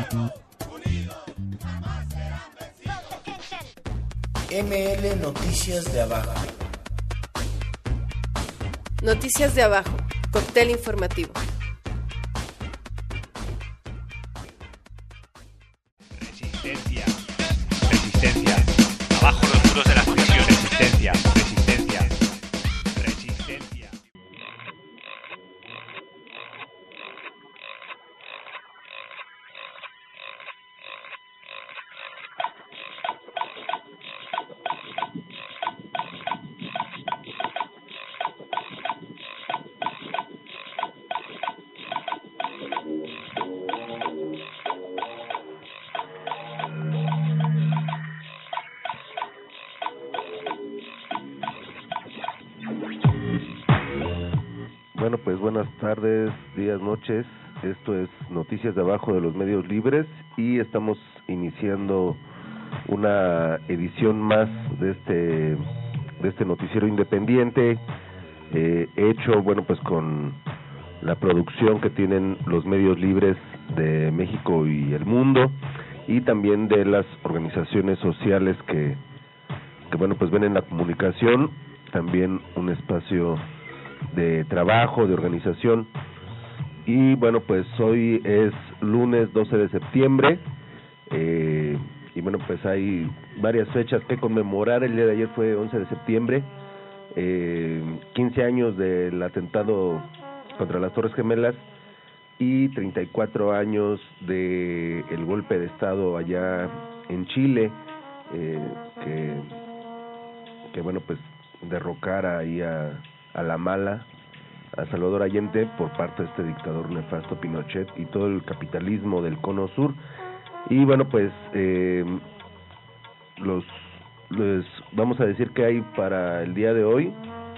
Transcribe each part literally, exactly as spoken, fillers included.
M L Noticias de Abajo. Noticias de Abajo, cóctel informativo. Resistencia. Resistencia. Abajo los muros de las prisiones. Resistencia. Resistencia. Resistencia. Bueno, pues buenas tardes, días, noches. Esto es Noticias de Abajo de los Medios Libres y estamos iniciando una edición más de este de este noticiero independiente, eh, hecho, bueno, pues con la producción que tienen los medios libres de México y el mundo, y también de las organizaciones sociales que, que bueno, pues ven en la comunicación también un espacio de trabajo, de organización. Y bueno, pues hoy es lunes doce de septiembre, eh, y bueno, pues hay varias fechas que conmemorar. El día de ayer fue once de septiembre, eh, quince años del atentado contra las Torres Gemelas y treinta y cuatro años de el golpe de estado allá en Chile, eh, que, que bueno, pues derrocara ahí a a la mala, a Salvador Allende por parte de este dictador nefasto Pinochet y todo el capitalismo del Cono Sur. Y bueno, pues eh, los les vamos a decir que hay para el día de hoy,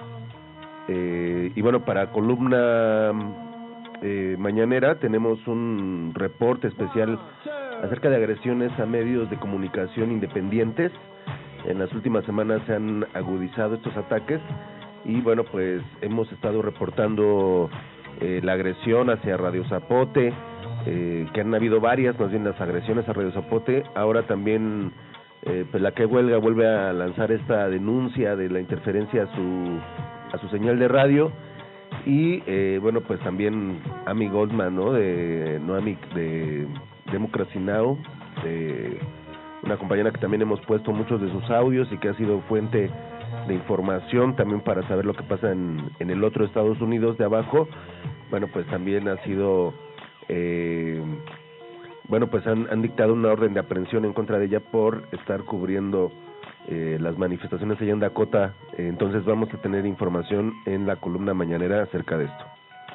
eh, y bueno, para columna eh, mañanera tenemos un reporte especial acerca de agresiones a medios de comunicación independientes. En las últimas semanas se han agudizado estos ataques y bueno, pues hemos estado reportando eh, la agresión hacia Radio Zapote, eh, que han habido varias, más bien las agresiones a Radio Zapote. Ahora también eh, pues la que huelga vuelve a lanzar esta denuncia de la interferencia a su a su señal de radio. Y eh, bueno, pues también Amy Goldman, ¿no? De Noami, de Democracy Now!, de una compañera que también hemos puesto muchos de sus audios y que ha sido fuente de información también para saber lo que pasa en, en el otro Estados Unidos de abajo. Bueno, pues también ha sido, eh, bueno, pues han, han dictado una orden de aprehensión en contra de ella por estar cubriendo eh, las manifestaciones allá en Dakota. Eh, entonces vamos a tener información en la columna mañanera acerca de esto.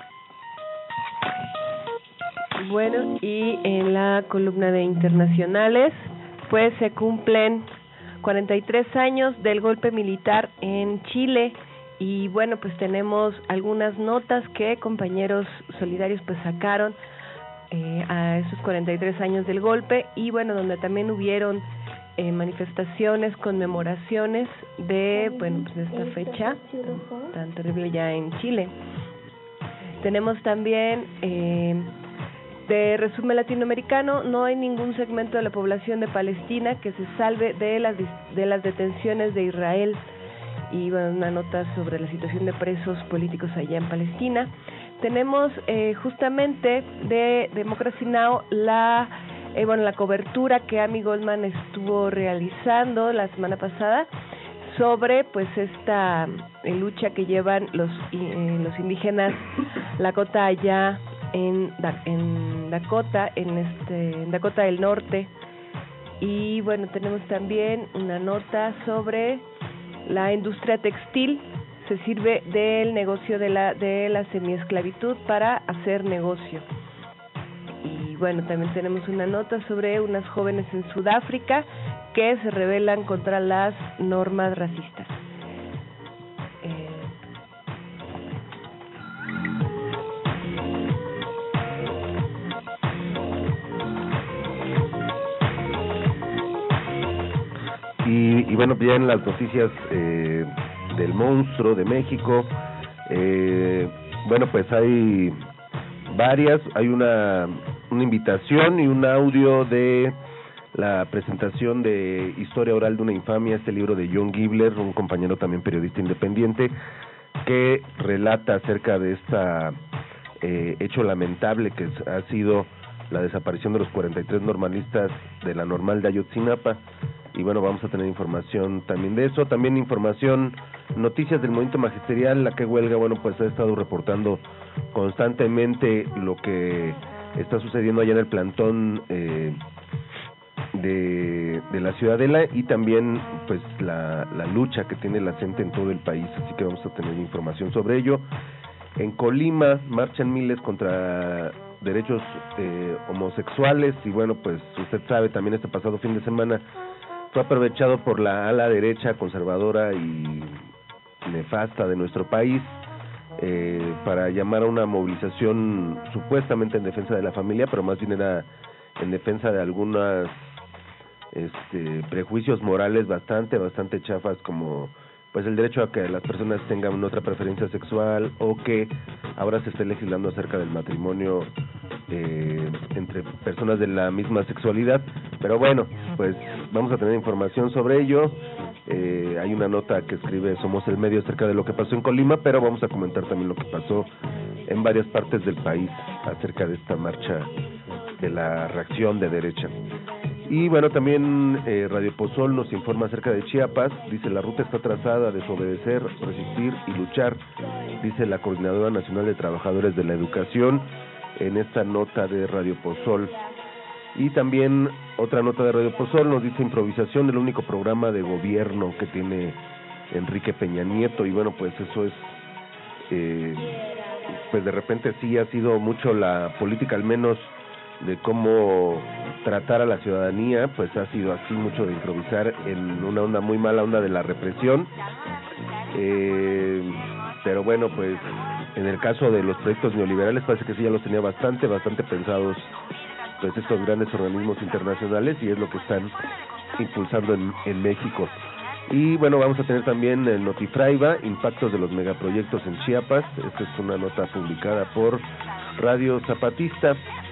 Bueno, y en la columna de internacionales, pues se cumplen cuarenta y tres años del golpe militar en Chile y bueno, pues tenemos algunas notas que compañeros solidarios pues sacaron eh, a esos cuarenta y tres años del golpe y bueno, donde también hubieron eh, manifestaciones, conmemoraciones de, bueno, pues de esta fecha tan, tan terrible ya en Chile. Tenemos también eh, de resumen latinoamericano, no hay ningún segmento de la población de Palestina que se salve de las de las detenciones de Israel. Y bueno, una nota sobre la situación de presos políticos allá en Palestina. Tenemos eh, justamente de Democracy Now! la eh, bueno la cobertura que Amy Goldman estuvo realizando la semana pasada sobre pues esta eh, lucha que llevan los eh, los indígenas Lakota allá en, en Dakota, en este en Dakota del Norte. Y bueno, tenemos también una nota sobre la industria textil. Se sirve del negocio de la de la semiesclavitud para hacer negocio. Y bueno, también tenemos una nota sobre unas jóvenes en Sudáfrica que se rebelan contra las normas racistas. Eh, Y, y bueno, ya en las noticias eh, del monstruo de México, eh, bueno, pues hay varias, hay una una invitación y un audio de la presentación de Historia Oral de una Infamia, este libro de John Gibler, un compañero también periodista independiente, que relata acerca de esta eh, hecho lamentable que ha sido la desaparición de los cuarenta y tres normalistas de la normal de Ayotzinapa. Y bueno, vamos a tener información también de eso, también información, noticias del movimiento magisterial. La que huelga, bueno, pues ha estado reportando constantemente lo que está sucediendo allá en el plantón eh, de, de la Ciudadela, y también pues la, la lucha que tiene la gente en todo el país, así que vamos a tener información sobre ello. En Colima marchan miles contra derechos eh, homosexuales, y bueno, pues usted sabe, también este pasado fin de semana fue aprovechado por la ala derecha conservadora y nefasta de nuestro país eh, para llamar a una movilización supuestamente en defensa de la familia, pero más bien era en defensa de algunas este, prejuicios morales bastante, bastante chafas, como pues el derecho a que las personas tengan otra preferencia sexual, o que ahora se esté legislando acerca del matrimonio eh, entre personas de la misma sexualidad. Pero bueno, pues vamos a tener información sobre ello. Eh, hay una nota que escribe Somos el Medio acerca de lo que pasó en Colima, pero vamos a comentar también lo que pasó en varias partes del país acerca de esta marcha de la reacción de derecha. Y bueno, también eh, Radio Pozol nos informa acerca de Chiapas. Dice: la ruta está trazada, desobedecer, resistir y luchar, dice la Coordinadora Nacional de Trabajadores de la Educación en esta nota de Radio Pozol. Y también otra nota de Radio Pozol nos dice: improvisación, el único programa de gobierno que tiene Enrique Peña Nieto. Y bueno, pues eso es, eh, pues de repente sí ha sido mucho la política, al menos de cómo tratar a la ciudadanía, pues ha sido así, mucho de improvisar en una onda muy mala, onda de la represión. Eh, pero bueno, pues en el caso de los proyectos neoliberales parece que sí ya los tenía bastante, bastante pensados pues estos grandes organismos internacionales, y es lo que están impulsando en, en México. Y bueno, vamos a tener también el Notifraiva, impactos de los megaproyectos en Chiapas. Esta es una nota publicada por Radio Zapatista.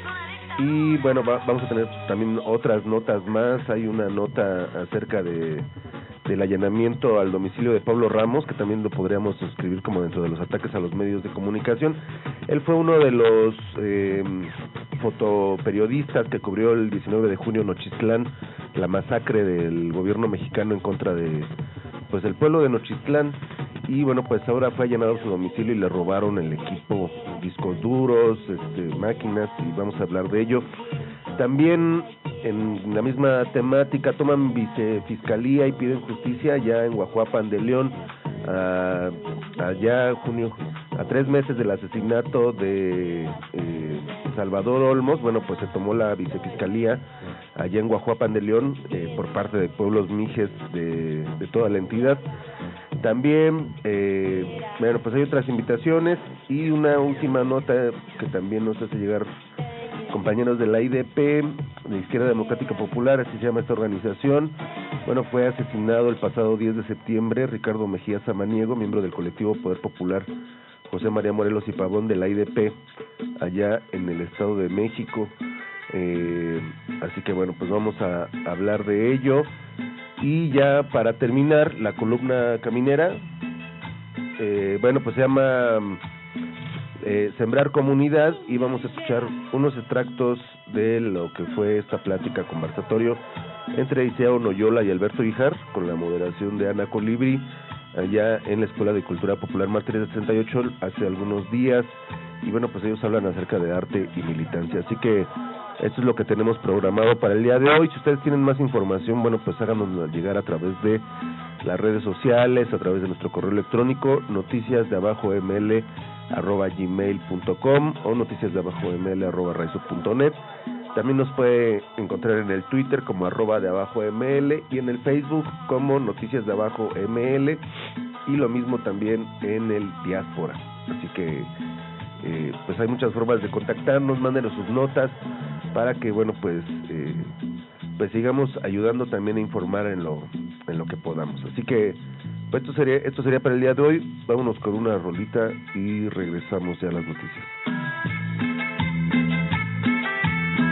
Y bueno, va, vamos a tener también otras notas más. Hay una nota acerca de del allanamiento al domicilio de Pablo Ramos, que también lo podríamos escribir como dentro de los ataques a los medios de comunicación. Él fue uno de los eh, fotoperiodistas que cubrió el diecinueve de junio en Nochistlán, la masacre del gobierno mexicano en contra de pues el pueblo de Nochistlán. Y bueno, pues ahora fue allanado su domicilio y le robaron el equipo, discos duros, este, máquinas, y vamos a hablar de ello. También en la misma temática toman vicefiscalía y piden justicia ya en Guajuapan de León, a, allá junio, a tres meses del asesinato de eh, Salvador Olmos. Bueno, pues se tomó la vicefiscalía allá en Guajuapan de León eh, por parte de pueblos mijes de, de toda la entidad. También, eh, bueno, pues hay otras invitaciones, y una última nota que también nos hace llegar compañeros de la I D P, de Izquierda Democrática Popular, así se llama esta organización. Bueno, fue asesinado el pasado diez de septiembre Ricardo Mejía Samaniego, miembro del colectivo Poder Popular José María Morelos y Pavón de la I D P, allá en el Estado de México. Eh, así que bueno, pues vamos a hablar de ello. Y ya para terminar, la columna caminera, eh, bueno, pues se llama eh, Sembrar Comunidad, y vamos a escuchar unos extractos de lo que fue esta plática conversatorio entre Iseo Noyola y Alberto Ijar, con la moderación de Ana Colibri, allá en la Escuela de Cultura Popular Mártires del sesenta y ocho hace algunos días. Y bueno, pues ellos hablan acerca de arte y militancia, así que esto es lo que tenemos programado para el día de hoy. Si ustedes tienen más información, bueno, pues háganos llegar a través de las redes sociales, a través de nuestro correo electrónico, noticias de abajo ml arroba gmail punto com o noticias de abajo ml arroba raizo punto net. También nos puede encontrar en el Twitter como arroba de abajo ml, y en el Facebook como noticias de abajo ml, y lo mismo también en el Diáspora. Así que eh, pues hay muchas formas de contactarnos. Mándenos sus notas para que, bueno, pues eh, pues sigamos ayudando también a informar en lo en lo que podamos. Así que pues esto sería esto sería para el día de hoy. Vámonos con una rolita y regresamos ya a las noticias.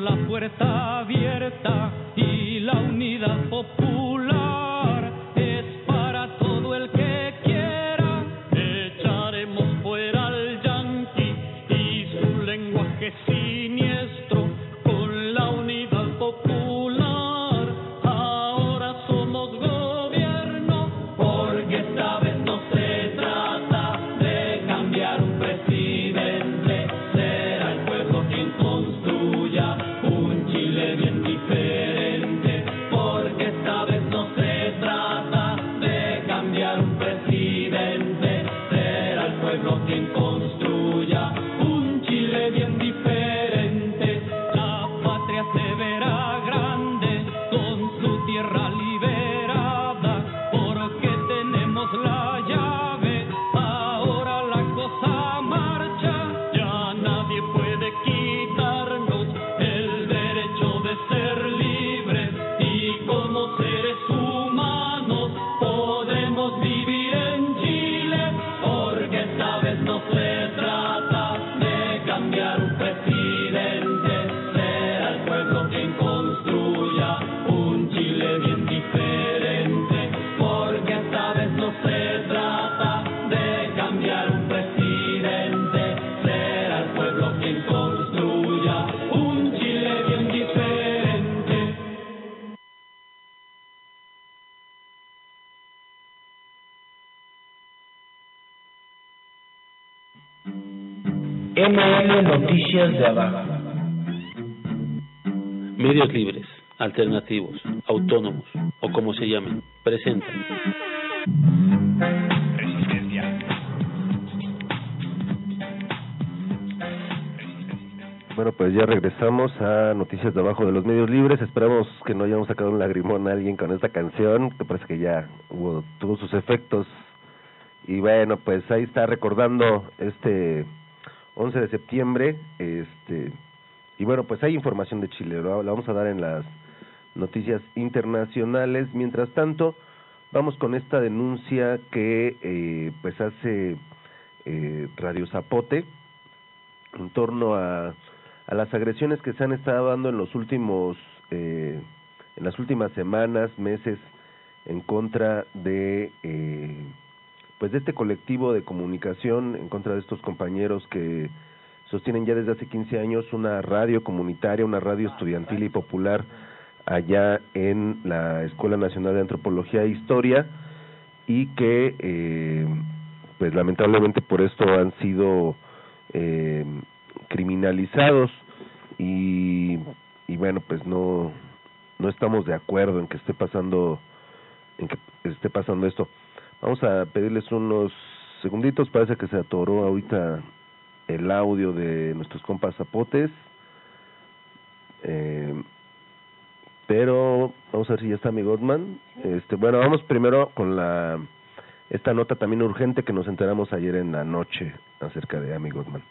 la puerta abierta y la unidad popular es para todo el que quiera. Echaremos fuera al yanqui y su lenguaje siniestro con la unidad popular. Ahora somos gobierno porque esta vez no se trata de cambiar un presidente. Será el pueblo quien construya un Chile bien diferente, porque esta vez no se trata de cambiar un presidente. Será el pueblo quien construya un Chile bien diferente. La patria se verá grande con su tierra liberada, porque tenemos la llave. Ahora la cosa marcha, ya nadie puede quitarnos el derecho de ser libres, y como seres humanos podemos vivir en Chile, porque esta vez no se trata de cambiar un presidente. Será el pueblo quien construya un Chile bien diferente, porque esta vez no se trata de cambiar un presidente. Será el pueblo quien construya un Chile bien diferente. M L Noticias de Abajo. Medios libres, alternativos, autónomos o como se llamen, presentan Resistencia. Bueno, pues ya regresamos a Noticias de Abajo de los Medios Libres. Esperamos que no hayamos sacado un lagrimón a alguien con esta canción, que parece que ya hubo, tuvo sus efectos. Y bueno, pues ahí está recordando este once de septiembre, este y bueno, pues hay información de Chile, lo la vamos a dar en las noticias internacionales. Mientras tanto, vamos con esta denuncia que eh, pues hace eh, Radio Zapote en torno a, a las agresiones que se han estado dando en los últimos eh, en las últimas semanas, meses, en contra de eh, pues de este colectivo de comunicación, en contra de estos compañeros que sostienen ya desde hace quince años una radio comunitaria, una radio estudiantil y popular allá en la Escuela Nacional de Antropología e Historia, y que eh, pues lamentablemente por esto han sido eh, criminalizados y, y bueno, pues no no estamos de acuerdo en que esté pasando en que esté pasando esto. Vamos a pedirles unos segunditos, parece que se atoró ahorita el audio de nuestros compas zapotes, eh, pero vamos a ver si ya está mi Gottman. Este, bueno, vamos primero con la esta nota también urgente que nos enteramos ayer en la noche acerca de Amy Gottman.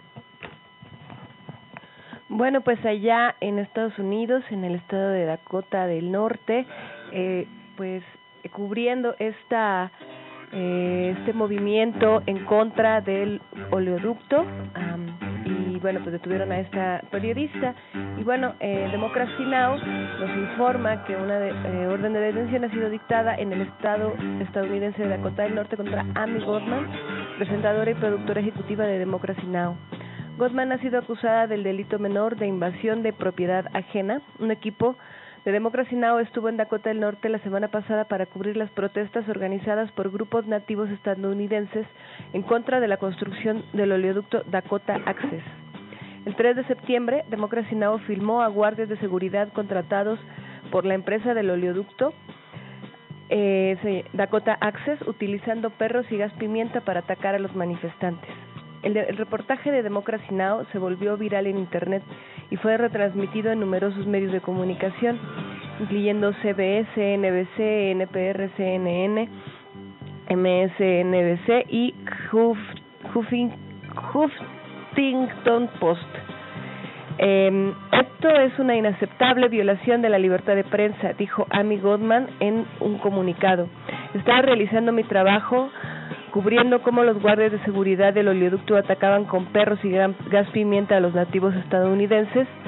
Bueno, pues allá en Estados Unidos, en el estado de Dakota del Norte, eh, pues eh, cubriendo esta eh, este movimiento en contra del oleoducto, um, y bueno, pues detuvieron a esta periodista. Y bueno, eh, Democracy Now! Nos informa que una de, eh, orden de detención ha sido dictada en el estado estadounidense de Dakota del Norte contra Amy Gottman, presentadora y productora ejecutiva de Democracy Now! Gottman ha sido acusada del delito menor de invasión de propiedad ajena. Un equipo de Democracy Now! Estuvo en Dakota del Norte la semana pasada para cubrir las protestas organizadas por grupos nativos estadounidenses en contra de la construcción del oleoducto Dakota Access. El tres de septiembre, Democracy Now! Filmó a guardias de seguridad contratados por la empresa del oleoducto eh, Dakota Access utilizando perros y gas pimienta para atacar a los manifestantes. El, de, el reportaje de Democracy Now! Se volvió viral en Internet y fue retransmitido en numerosos medios de comunicación, incluyendo C B S, N B C, N P R, C N N, M S N B C y Huff, Huffing, Huffington Post. Eh, esto es una inaceptable violación de la libertad de prensa, dijo Amy Gottman en un comunicado. Estaba realizando mi trabajo cubriendo cómo los guardias de seguridad del oleoducto atacaban con perros y gas pimienta a los nativos estadounidenses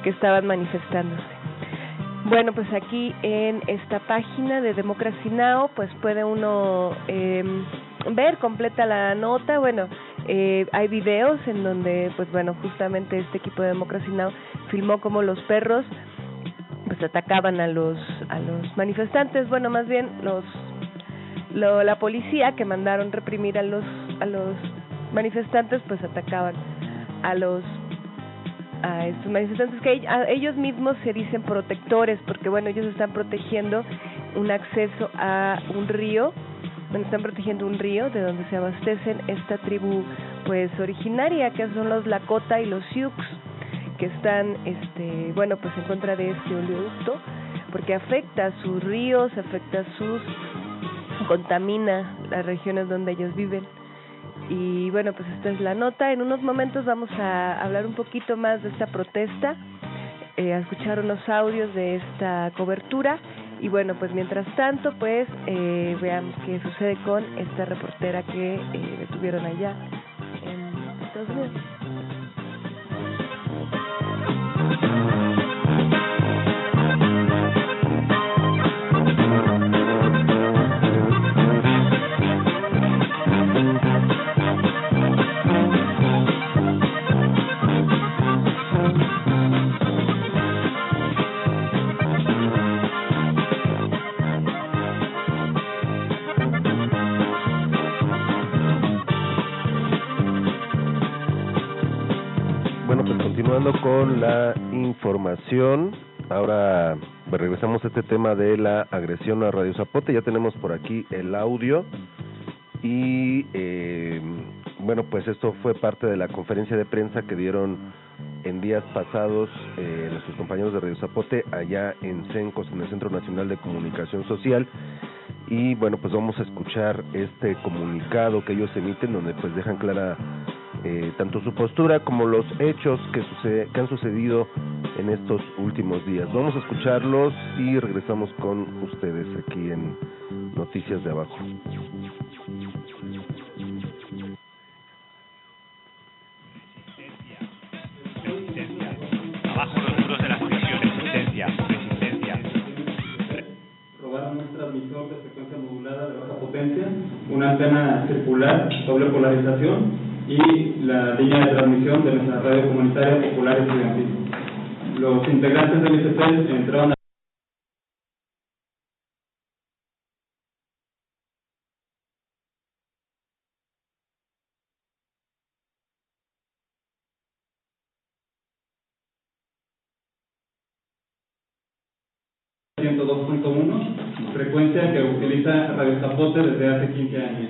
que estaban manifestándose. Bueno, pues aquí en esta página de Democracy Now, pues puede uno eh, ver completa la nota. Bueno, eh, hay videos en donde, pues bueno, justamente este equipo de Democracy Now filmó cómo los perros pues atacaban a los a los manifestantes. Bueno, más bien los lo, la policía que mandaron reprimir a los a los manifestantes, pues atacaban a los a estos manifestantes que a ellos mismos se dicen protectores, porque bueno, ellos están protegiendo un acceso a un río, bueno, están protegiendo un río de donde se abastecen esta tribu pues originaria, que son los Lakota y los Sioux, que están este bueno pues en contra de este oleoducto, porque afecta a sus ríos, afecta a sus contamina las regiones donde ellos viven. Y bueno, pues esta es la nota. En unos momentos vamos a hablar un poquito más de esta protesta, eh, a escuchar unos audios de esta cobertura. Y bueno, pues mientras tanto, pues eh, veamos qué sucede con esta reportera que eh, detuvieron allá en Estados Unidos. Con la información, ahora regresamos a este tema de la agresión a Radio Zapote. Ya tenemos por aquí el audio y eh, bueno, pues esto fue parte de la conferencia de prensa que dieron en días pasados eh, nuestros compañeros de Radio Zapote allá en CENCOS, en el Centro Nacional de Comunicación Social. Y bueno, pues vamos a escuchar este comunicado que ellos emiten, donde pues dejan clara Eh, tanto su postura como los hechos que, sucede, que han sucedido en estos últimos días. Vamos a escucharlos y regresamos con ustedes aquí en Noticias de Abajo. Resistencia, resistencia. Abajo los muros de la prisión. Resistencia, resistencia. Robaron un transmisor de frecuencia modulada de baja potencia, una antena circular, doble polarización y la línea de transmisión de nuestra radio comunitaria popular estudiantil. Los integrantes del I C T entraron a ciento dos punto uno, frecuencia que utiliza Radio Zapote desde hace quince años.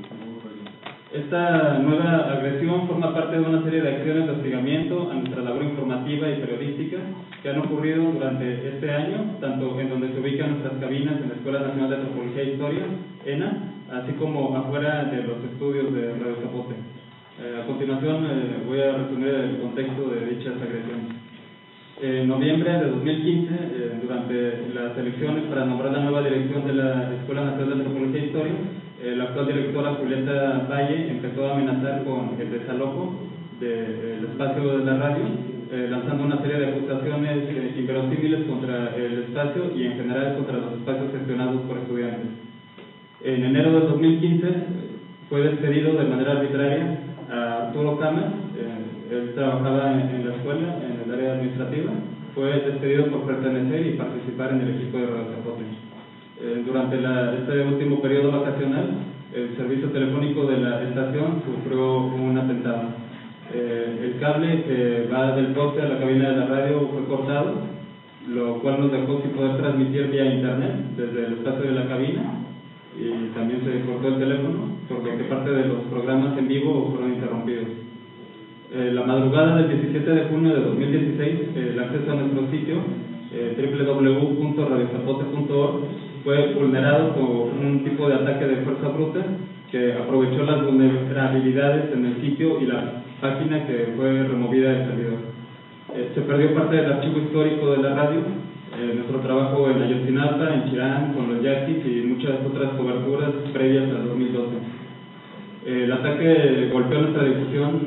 Esta nueva agresión forma parte de una serie de acciones de hostigamiento a nuestra labor informativa y periodística que han ocurrido durante este año, tanto en donde se ubican nuestras cabinas en la Escuela Nacional de Antropología e Historia, ENA, así como afuera de los estudios de Radio Zapote. Eh, a continuación eh, voy a resumir el contexto de dichas agresiones. En noviembre de dos mil quince, eh, durante las elecciones para nombrar la nueva dirección de la Escuela Nacional de Antropología e Historia, eh, la actual directora Julieta Valle empezó a amenazar con el desalojo del de, espacio de la radio, eh, lanzando una serie de acusaciones eh, inverosímiles contra el espacio y en general contra los espacios gestionados por estudiantes. En enero de dos mil quince fue despedido de manera arbitraria a Arturo Camas. eh, Él trabajaba en, en la escuela, en el área administrativa. Fue despedido por pertenecer y participar en el equipo de Radio Zapote. Eh, durante la, este último periodo vacacional, el servicio telefónico de la estación sufrió un atentado. Eh, el cable que va del poste a la cabina de la radio fue cortado, lo cual nos dejó sin poder transmitir vía internet desde el espacio de la cabina, y también se cortó el teléfono, por lo que parte de los programas en vivo fueron interrumpidos. Eh, la madrugada del diecisiete de junio de dos mil dieciséis, eh, el acceso a nuestro sitio, eh, doble u doble u doble u punto radio zapote punto org, fue vulnerado por un tipo de ataque de fuerza bruta que aprovechó las vulnerabilidades en el sitio y la página que fue removida del servidor. Eh, se perdió parte del archivo histórico de la radio, eh, nuestro trabajo en Ayotzinapa, en Chirán, con los yaquis y muchas otras coberturas previas al dos mil doce. Eh, el ataque golpeó nuestra difusión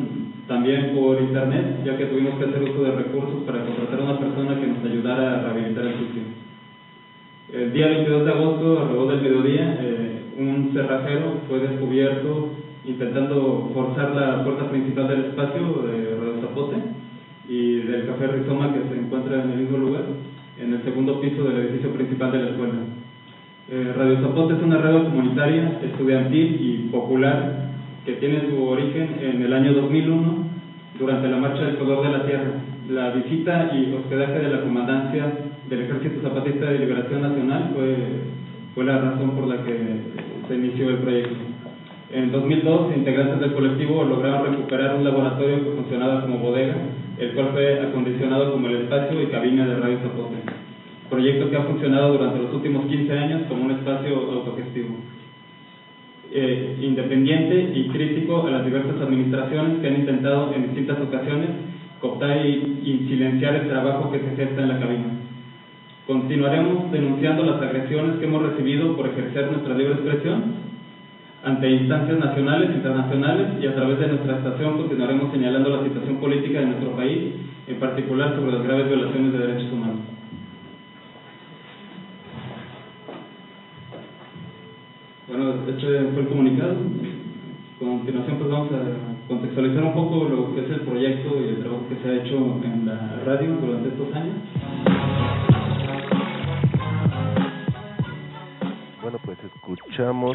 también por internet, ya que tuvimos que hacer uso de recursos para contratar a una persona que nos ayudara a rehabilitar el sitio. El día veintidós de agosto, alrededor del mediodía, eh, un cerrajero fue descubierto intentando forzar la puerta principal del espacio de Radio Zapote y del Café Rizoma, que se encuentra en el mismo lugar, en el segundo piso del edificio principal de la escuela. Eh, Radio Zapote es una radio comunitaria, estudiantil y popular que tiene su origen en el año dos mil uno, durante la Marcha del Color de la Tierra. La visita y hospedaje de la Comandancia del Ejército Zapatista de Liberación Nacional fue, fue la razón por la que se inició el proyecto. En dos mil dos, integrantes del colectivo lograron recuperar un laboratorio que funcionaba como bodega, el cual fue acondicionado como el espacio y cabina de Radio Zapote. Proyecto que ha funcionado durante los últimos quince años como un espacio autogestivo, eh, independiente y crítico a las diversas administraciones que han intentado en distintas ocasiones cooptar y, y silenciar el trabajo que se gesta en la cabina. Continuaremos denunciando las agresiones que hemos recibido por ejercer nuestra libre expresión ante instancias nacionales, internacionales, y a través de nuestra estación continuaremos señalando la situación política de nuestro país, en particular sobre las graves violaciones de derechos humanos. Bueno, este fue el comunicado. A continuación pues vamos a contextualizar un poco lo que es el proyecto y el trabajo que se ha hecho en la radio durante estos años. Bueno, pues escuchamos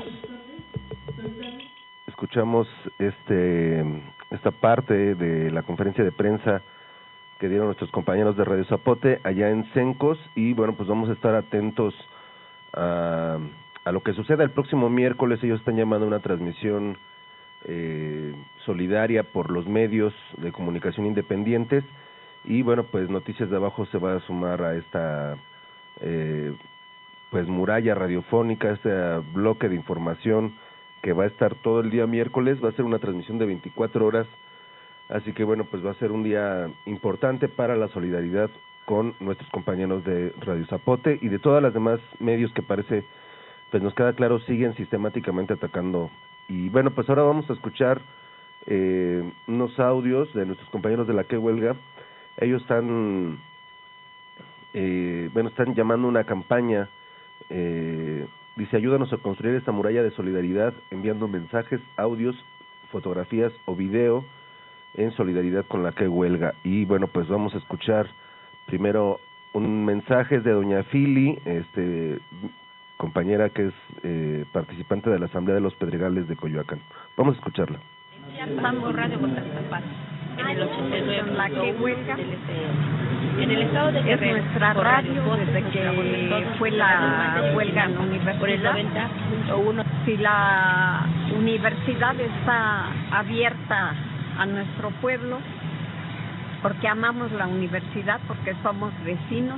escuchamos este esta parte de la conferencia de prensa que dieron nuestros compañeros de Radio Zapote allá en Cencos, y bueno, pues vamos a estar atentos a, a lo que suceda el próximo miércoles. Ellos están llamando a una transmisión eh, solidaria por los medios de comunicación independientes, y bueno, pues Noticias de Abajo se va a sumar a esta eh, pues muralla radiofónica, este bloque de información que va a estar todo el día miércoles. Va a ser una transmisión de veinticuatro horas, así que bueno, pues va a ser un día importante para la solidaridad con nuestros compañeros de Radio Zapote y de todas las demás medios que parece, pues nos queda claro, siguen sistemáticamente atacando. Y bueno, pues ahora vamos a escuchar eh, unos audios de nuestros compañeros de la Que Huelga. Ellos están, eh, bueno, están llamando una campaña, eh, dice: ayúdanos a construir esta muralla de solidaridad enviando mensajes, audios, fotografías o video en solidaridad con la Que Huelga. Y bueno, pues vamos a escuchar primero un mensaje de doña Fili, este compañera que es eh, participante de la Asamblea de los Pedregales de Coyoacán. Vamos a escucharla. Estamos Radio Guadalajara en el ochenta y nueve, la Que Huelga, en el estado de Guerrero, es nuestra radio desde que fue la huelga en la universidad. Por el noventa punto uno. Si la universidad está abierta a nuestro pueblo, porque amamos la universidad, porque somos vecinos,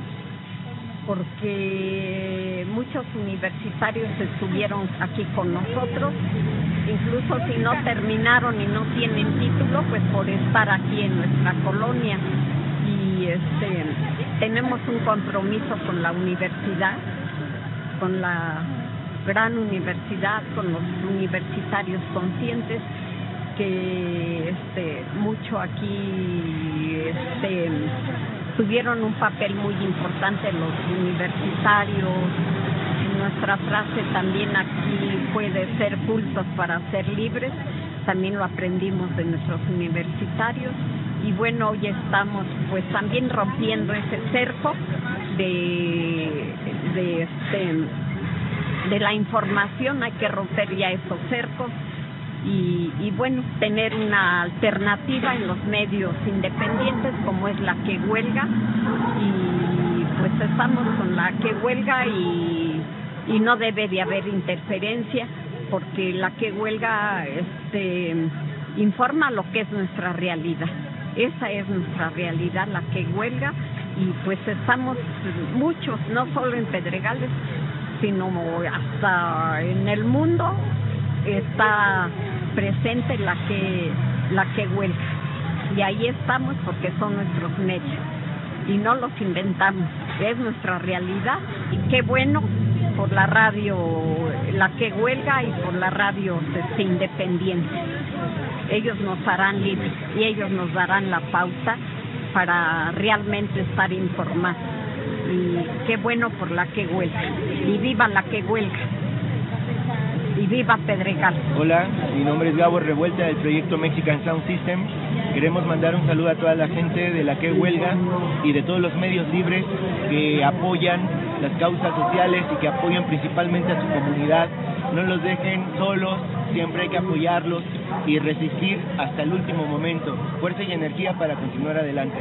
porque muchos universitarios estuvieron aquí con nosotros, incluso si no terminaron y no tienen título, pues por estar aquí en nuestra colonia. Y este tenemos un compromiso con la universidad, con la gran universidad, con los universitarios conscientes que este mucho aquí este tuvieron un papel muy importante los universitarios. Nuestra frase también aquí puede ser cultos para ser libres, también lo aprendimos de nuestros universitarios. Y bueno, hoy estamos pues también rompiendo ese cerco de de este de la información. Hay que romper ya esos cercos y, y bueno, tener una alternativa en los medios independientes como es la Que Huelga. Y pues estamos con la Que Huelga y, y no debe de haber interferencia, porque la Que Huelga este informa lo que es nuestra realidad. Esa es nuestra realidad, la Que Huelga, y pues estamos muchos, no solo en Pedregales, sino hasta en el mundo está presente la que la Que Huelga, y ahí estamos porque son nuestros medios y no los inventamos, es nuestra realidad. Y qué bueno por la radio la Que Huelga y por la radio este, independiente. ellos nos harán libres y ellos nos darán la pauta para realmente estar informados. Y qué bueno por la que huelga. Y viva la que huelga. Y viva Pedregal. Hola, mi nombre es Gabo Revuelta del proyecto Mexican Sound System. Queremos mandar un saludo a toda la gente de la que huelga y de todos los medios libres que apoyan las causas sociales y que apoyan principalmente a su comunidad. No los dejen solos, siempre hay que apoyarlos y resistir hasta el último momento. Fuerza y energía para continuar adelante.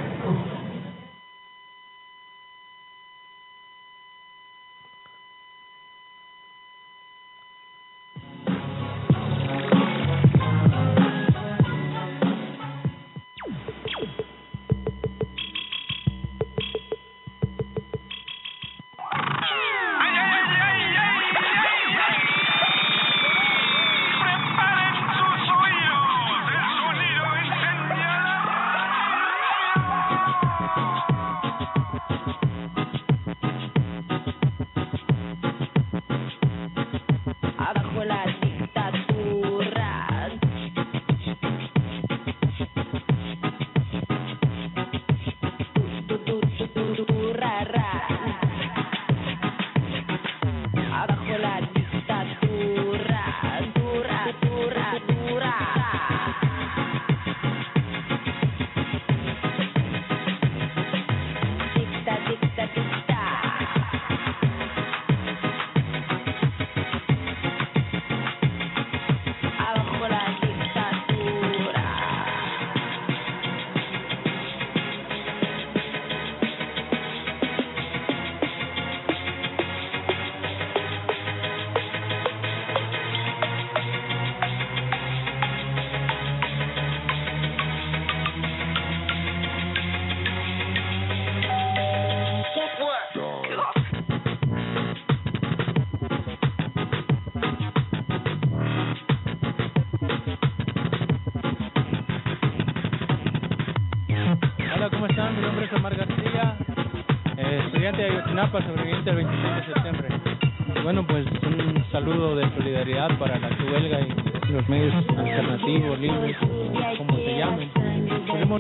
Sobreviviente el veintiséis de septiembre. Bueno, pues un saludo de solidaridad para la que huelga y los medios alternativos, libres, como se llamen. Podemos...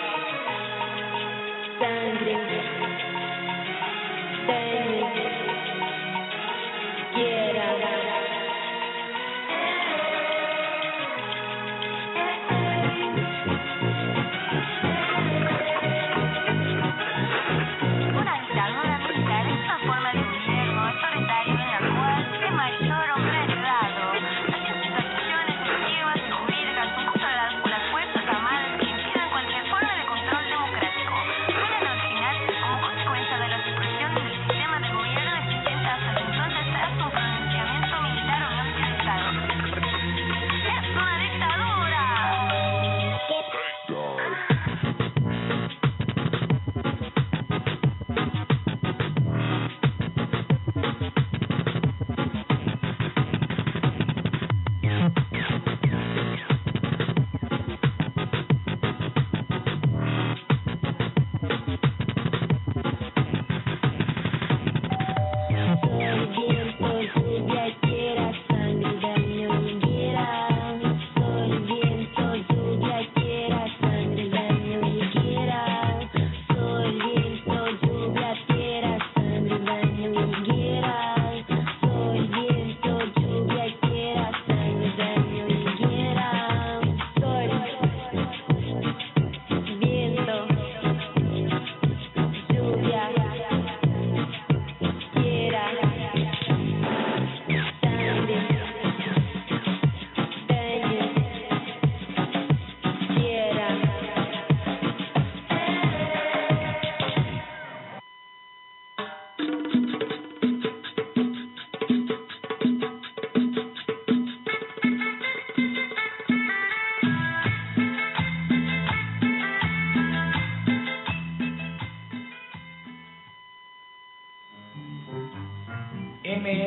Sangre, sangre,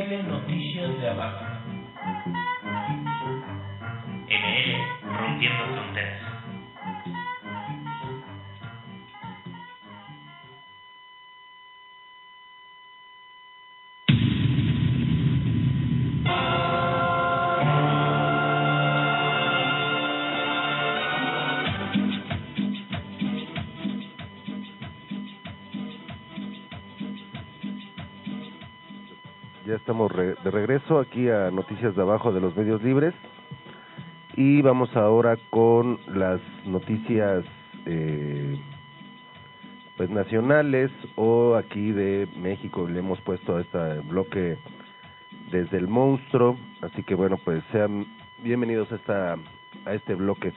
L Noticias de Abajo. M L Rompiendo Fronteras. Ya estamos re de regreso aquí a Noticias de Abajo de los Medios Libres y vamos ahora con las noticias eh, pues nacionales o aquí de México. Le hemos puesto a este bloque desde el monstruo, así que bueno, pues sean bienvenidos a esta a este bloque.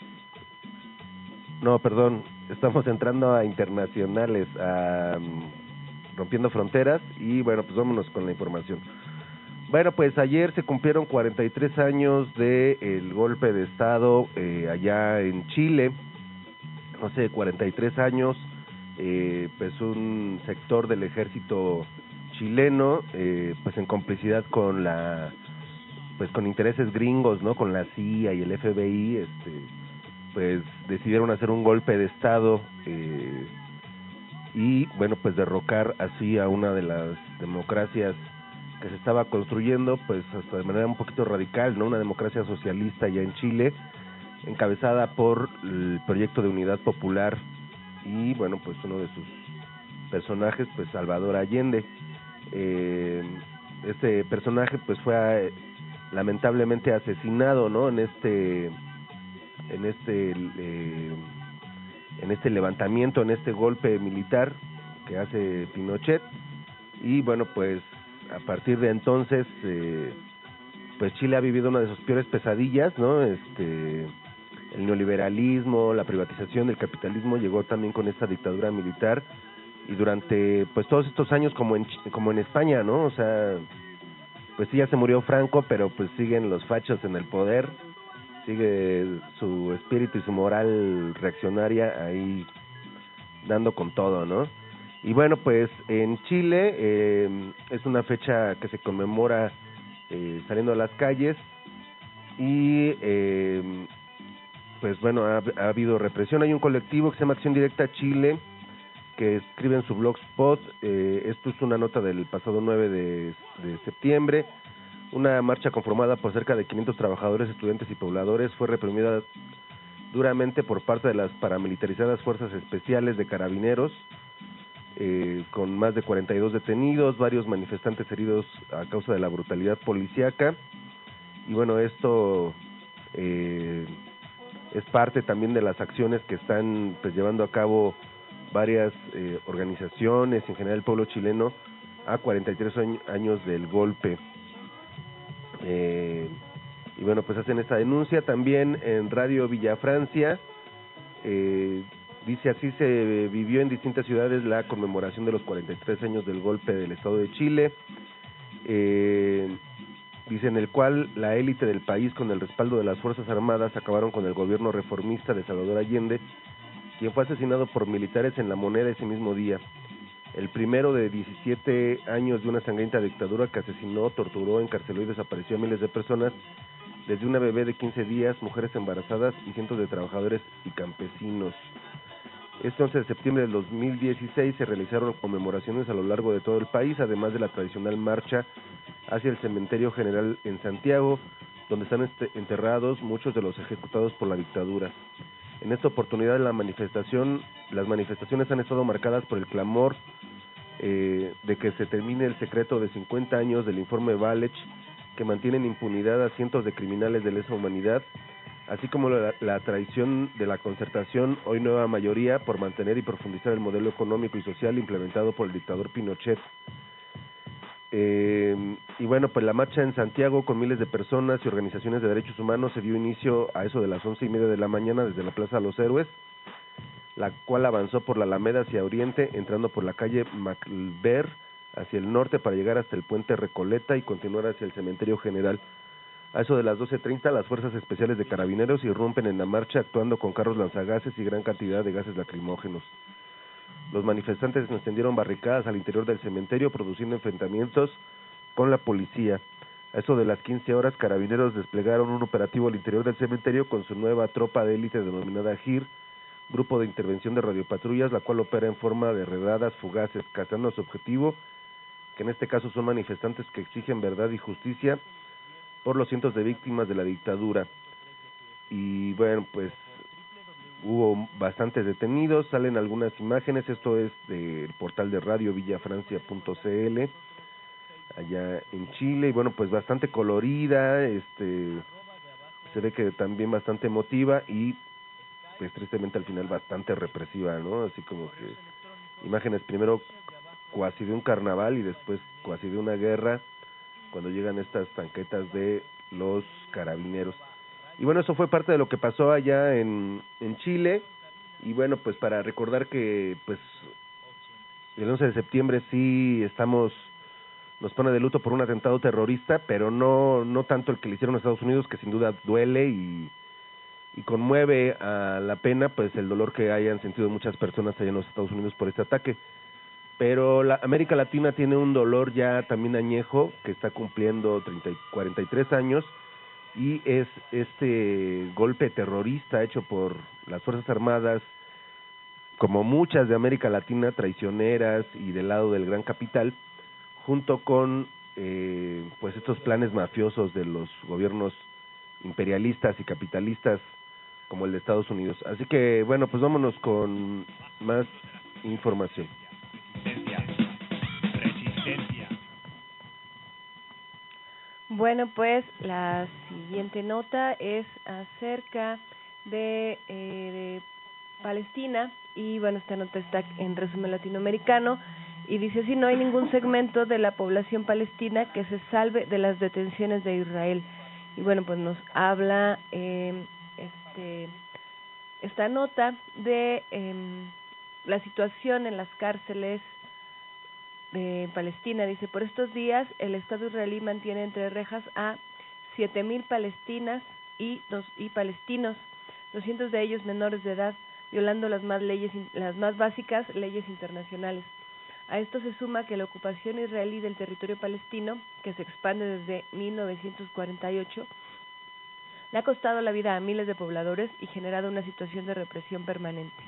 No, perdón, estamos entrando a internacionales, a Rompiendo Fronteras, y bueno, pues vámonos con la información. Bueno, pues ayer se cumplieron cuarenta y tres años de el golpe de estado eh, allá en Chile. No sé, cuarenta y tres años, eh, pues un sector del ejército chileno, eh, pues en complicidad con la, pues con intereses gringos, ¿no? Con la C I A y el F B I, este, pues decidieron hacer un golpe de estado, eh, y bueno, pues derrocar así a una de las democracias que se estaba construyendo, pues hasta de manera un poquito radical, ¿no? Una democracia socialista ya en Chile, encabezada por el Proyecto de Unidad Popular, y bueno, pues uno de sus personajes, pues Salvador Allende. Eh, este personaje pues fue eh, lamentablemente asesinado, ¿no? En este, en este eh, en este levantamiento, en este golpe militar que hace Pinochet, y bueno, pues a partir de entonces, eh, pues Chile ha vivido una de sus peores pesadillas, ¿no? Este, el neoliberalismo, la privatización del capitalismo llegó también con esta dictadura militar, y durante pues todos estos años como en como en España, ¿no? O sea, pues sí, ya se murió Franco, pero pues siguen los fachos en el poder, sigue su espíritu y su moral reaccionaria ahí dando con todo, ¿no? Y bueno, pues en Chile eh, es una fecha que se conmemora eh, saliendo a las calles, y eh, pues bueno, ha, ha habido represión. Hay un colectivo que se llama Acción Directa Chile, que escribe en su blogspot, eh, esto es una nota del pasado nueve de septiembre. Una marcha conformada por cerca de quinientos trabajadores, estudiantes y pobladores fue reprimida duramente por parte de las paramilitarizadas fuerzas especiales de carabineros, eh, con más de cuarenta y dos detenidos, varios manifestantes heridos a causa de la brutalidad policíaca. Y bueno, esto eh, es parte también de las acciones que están pues llevando a cabo varias eh, organizaciones, en general el pueblo chileno, a cuarenta y tres años del golpe. Eh, y bueno, pues hacen esta denuncia. También en Radio Villafrancia, eh, dice: así se vivió en distintas ciudades la conmemoración de los cuarenta y tres años del golpe del Estado de Chile, eh, dice, en el cual la élite del país, con el respaldo de las Fuerzas Armadas, acabaron con el gobierno reformista de Salvador Allende, quien fue asesinado por militares en La Moneda ese mismo día. El primero de diecisiete años de una sangrienta dictadura que asesinó, torturó, encarceló y desapareció a miles de personas, desde una bebé de quince días, mujeres embarazadas y cientos de trabajadores y campesinos. Este once de septiembre del dos mil dieciséis se realizaron conmemoraciones a lo largo de todo el país, además de la tradicional marcha hacia el Cementerio General en Santiago, donde están este, enterrados muchos de los ejecutados por la dictadura. En esta oportunidad la manifestación, las manifestaciones han estado marcadas por el clamor eh, de que se termine el secreto de cincuenta años del informe Valech, que mantiene en impunidad a cientos de criminales de lesa humanidad, así como la, la traición de la concertación, hoy nueva mayoría, por mantener y profundizar el modelo económico y social implementado por el dictador Pinochet. Eh, y bueno, pues la marcha en Santiago, con miles de personas y organizaciones de derechos humanos, se dio inicio a eso de las once y media de la mañana desde la Plaza de los Héroes, la cual avanzó por la Alameda hacia Oriente, entrando por la calle Maclver hacia el norte para llegar hasta el puente Recoleta y continuar hacia el Cementerio General. A eso de las doce treinta, las fuerzas especiales de carabineros irrumpen en la marcha actuando con carros lanzagases y gran cantidad de gases lacrimógenos. Los manifestantes encendieron barricadas al interior del cementerio, produciendo enfrentamientos con la policía. A eso de las quince horas, Carabineros desplegaron un operativo al interior del cementerio con su nueva tropa de élite denominada G I R, Grupo de Intervención de Radiopatrullas, la cual opera en forma de redadas fugaces, cazando a su objetivo, que en este caso son manifestantes que exigen verdad y justicia por los cientos de víctimas de la dictadura. Y bueno, pues hubo bastantes detenidos, salen algunas imágenes, esto es del portal de radio villafrancia punto c l, allá en Chile, y bueno, pues bastante colorida, este se ve que también bastante emotiva y pues tristemente al final bastante represiva, ¿no? Así como que imágenes primero cuasi de un carnaval y después cuasi de una guerra, cuando llegan estas tanquetas de los carabineros. Y bueno, eso fue parte de lo que pasó allá en, en Chile, y bueno, pues para recordar que pues el once de septiembre sí estamos, nos pone de luto por un atentado terrorista, pero no no tanto el que le hicieron a Estados Unidos, que sin duda duele y, y conmueve a la pena, pues el dolor que hayan sentido muchas personas allá en los Estados Unidos por este ataque. Pero la América Latina tiene un dolor ya también añejo, que está cumpliendo treinta, cuarenta y tres años, y es este golpe terrorista hecho por las Fuerzas Armadas, como muchas de América Latina, traicioneras y del lado del gran capital, junto con eh, pues estos planes mafiosos de los gobiernos imperialistas y capitalistas como el de Estados Unidos. Así que bueno, pues vámonos con más información. Resistencia. Bueno, pues la siguiente nota es acerca de, eh, de Palestina, y bueno, esta nota está en resumen latinoamericano y dice así: no hay ningún segmento de la población palestina que se salve de las detenciones de Israel. Y bueno, pues nos habla eh, este esta nota de eh, la situación en las cárceles de Palestina. Dice: por estos días el Estado israelí mantiene entre rejas a siete mil palestinas y dos y palestinos, doscientos de ellos menores de edad, violando las más leyes las más básicas leyes internacionales. A esto se suma que la ocupación israelí del territorio palestino, que se expande desde mil novecientos cuarenta y ocho, le ha costado la vida a miles de pobladores y generado una situación de represión permanente.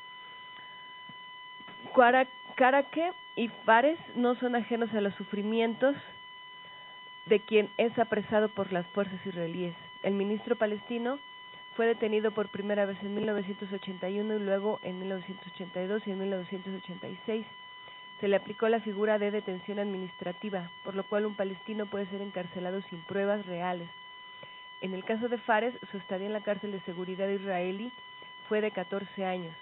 Caraque y Fares no son ajenos a los sufrimientos de quien es apresado por las fuerzas israelíes. El ministro palestino fue detenido por primera vez en mil novecientos ochenta y uno y luego en mil novecientos ochenta y dos y en mil novecientos ochenta y seis. Se le aplicó la figura de detención administrativa, por lo cual un palestino puede ser encarcelado sin pruebas reales. En el caso de Fares, su estadía en la cárcel de seguridad israelí fue de catorce años.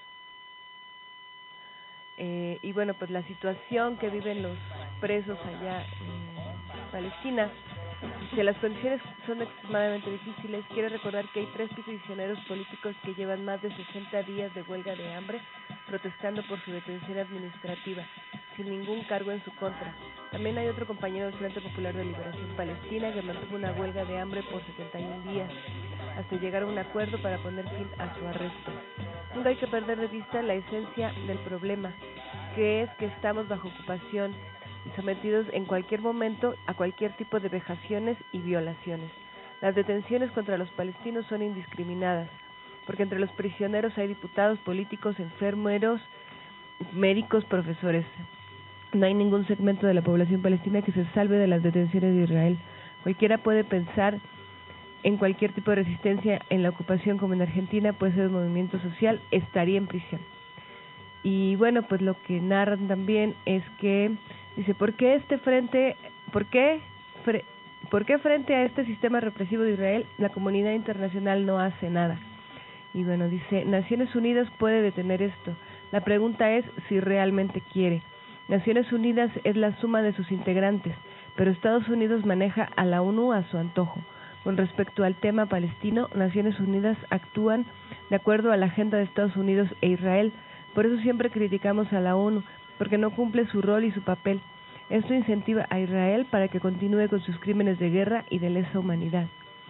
Eh, y bueno, pues la situación que viven los presos allá en Palestina, si las condiciones son extremadamente difíciles. Quiere recordar que hay tres prisioneros políticos que llevan más de sesenta días de huelga de hambre protestando por su detención administrativa, sin ningún cargo en su contra. También hay otro compañero del Frente Popular de Liberación Palestina que mantuvo una huelga de hambre por setenta y un días, hasta llegar a un acuerdo para poner fin a su arresto. Nunca hay que perder de vista la esencia del problema, que es que estamos bajo ocupación y sometidos en cualquier momento a cualquier tipo de vejaciones y violaciones. Las detenciones contra los palestinos son indiscriminadas, porque entre los prisioneros hay diputados, políticos, enfermeros, médicos, profesores. No hay ningún segmento de la población palestina que se salve de las detenciones de Israel. Cualquiera puede pensar en cualquier tipo de resistencia en la ocupación, como en Argentina, puede ser un movimiento social, estaría en prisión. Y bueno, pues lo que narran también es que dice: ¿por qué este frente, por qué, fre, por qué frente a este sistema represivo de Israel la comunidad internacional no hace nada? Y bueno, dice: Naciones Unidas puede detener esto. La pregunta es si realmente quiere. Naciones Unidas es la suma de sus integrantes, pero Estados Unidos maneja a la ONU a su antojo. Con respecto al tema palestino, Naciones Unidas actúan de acuerdo a la agenda de Estados Unidos e Israel. Por eso siempre criticamos a la ONU, porque no cumple su rol y su papel. Esto incentiva a Israel para que continúe con sus crímenes de guerra y de lesa humanidad.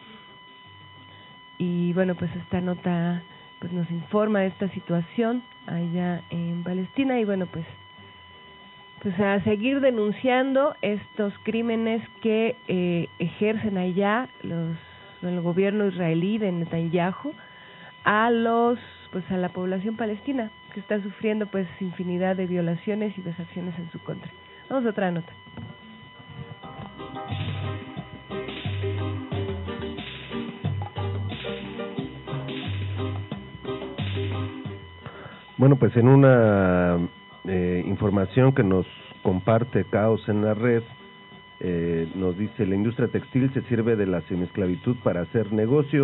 Y bueno, pues esta nota pues nos informa de esta situación allá en Palestina. Y bueno, pues pues a seguir denunciando estos crímenes que eh, ejercen allá los el gobierno israelí de Netanyahu a los pues a la población palestina que está sufriendo pues infinidad de violaciones y exacciones en su contra. Vamos a otra nota. Bueno, pues en una eh, información que nos comparte Caos en la Red, eh, nos dice: la industria textil se sirve de la semiesclavitud para hacer negocio.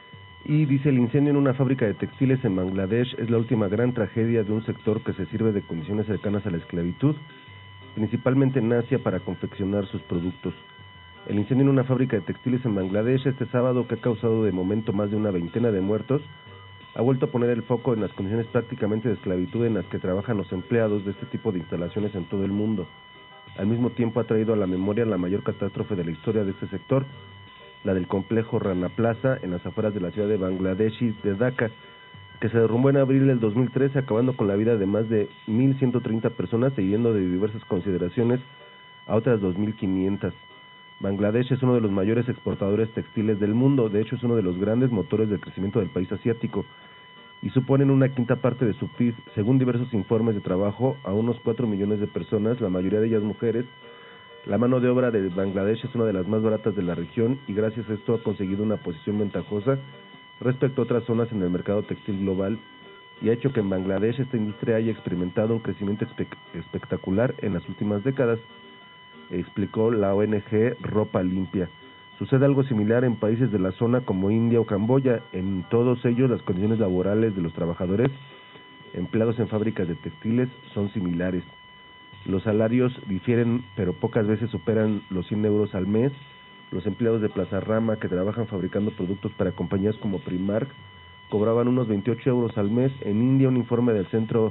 Y dice: el incendio en una fábrica de textiles en Bangladesh es la última gran tragedia de un sector que se sirve de condiciones cercanas a la esclavitud, principalmente en Asia, para confeccionar sus productos. El incendio en una fábrica de textiles en Bangladesh este sábado, que ha causado de momento más de una veintena de muertos, ha vuelto a poner el foco en las condiciones prácticamente de esclavitud en las que trabajan los empleados de este tipo de instalaciones en todo el mundo. Al mismo tiempo ha traído a la memoria la mayor catástrofe de la historia de este sector, la del complejo Rana Plaza en las afueras de la ciudad de Bangladesh de Dhaka, que se derrumbó en abril del dos mil trece, acabando con la vida de más de mil ciento treinta personas e hiriendo de diversas consideraciones a otras dos mil quinientas. Bangladesh es uno de los mayores exportadores textiles del mundo. De hecho, es uno de los grandes motores del crecimiento del país asiático y suponen una quinta parte de su P I B, según diversos informes de trabajo, a unos cuatro millones de personas, la mayoría de ellas mujeres. La mano de obra de Bangladesh es una de las más baratas de la región y gracias a esto ha conseguido una posición ventajosa respecto a otras zonas en el mercado textil global, y ha hecho que en Bangladesh esta industria haya experimentado un crecimiento espe- espectacular en las últimas décadas, explicó la O N G Ropa Limpia. Sucede algo similar en países de la zona como India o Camboya. En todos ellos las condiciones laborales de los trabajadores empleados en fábricas de textiles son similares. Los salarios difieren, pero pocas veces superan los cien euros al mes. Los empleados de Plaza Rama, que trabajan fabricando productos para compañías como Primark, cobraban unos veintiocho euros al mes. En India, un informe del centro,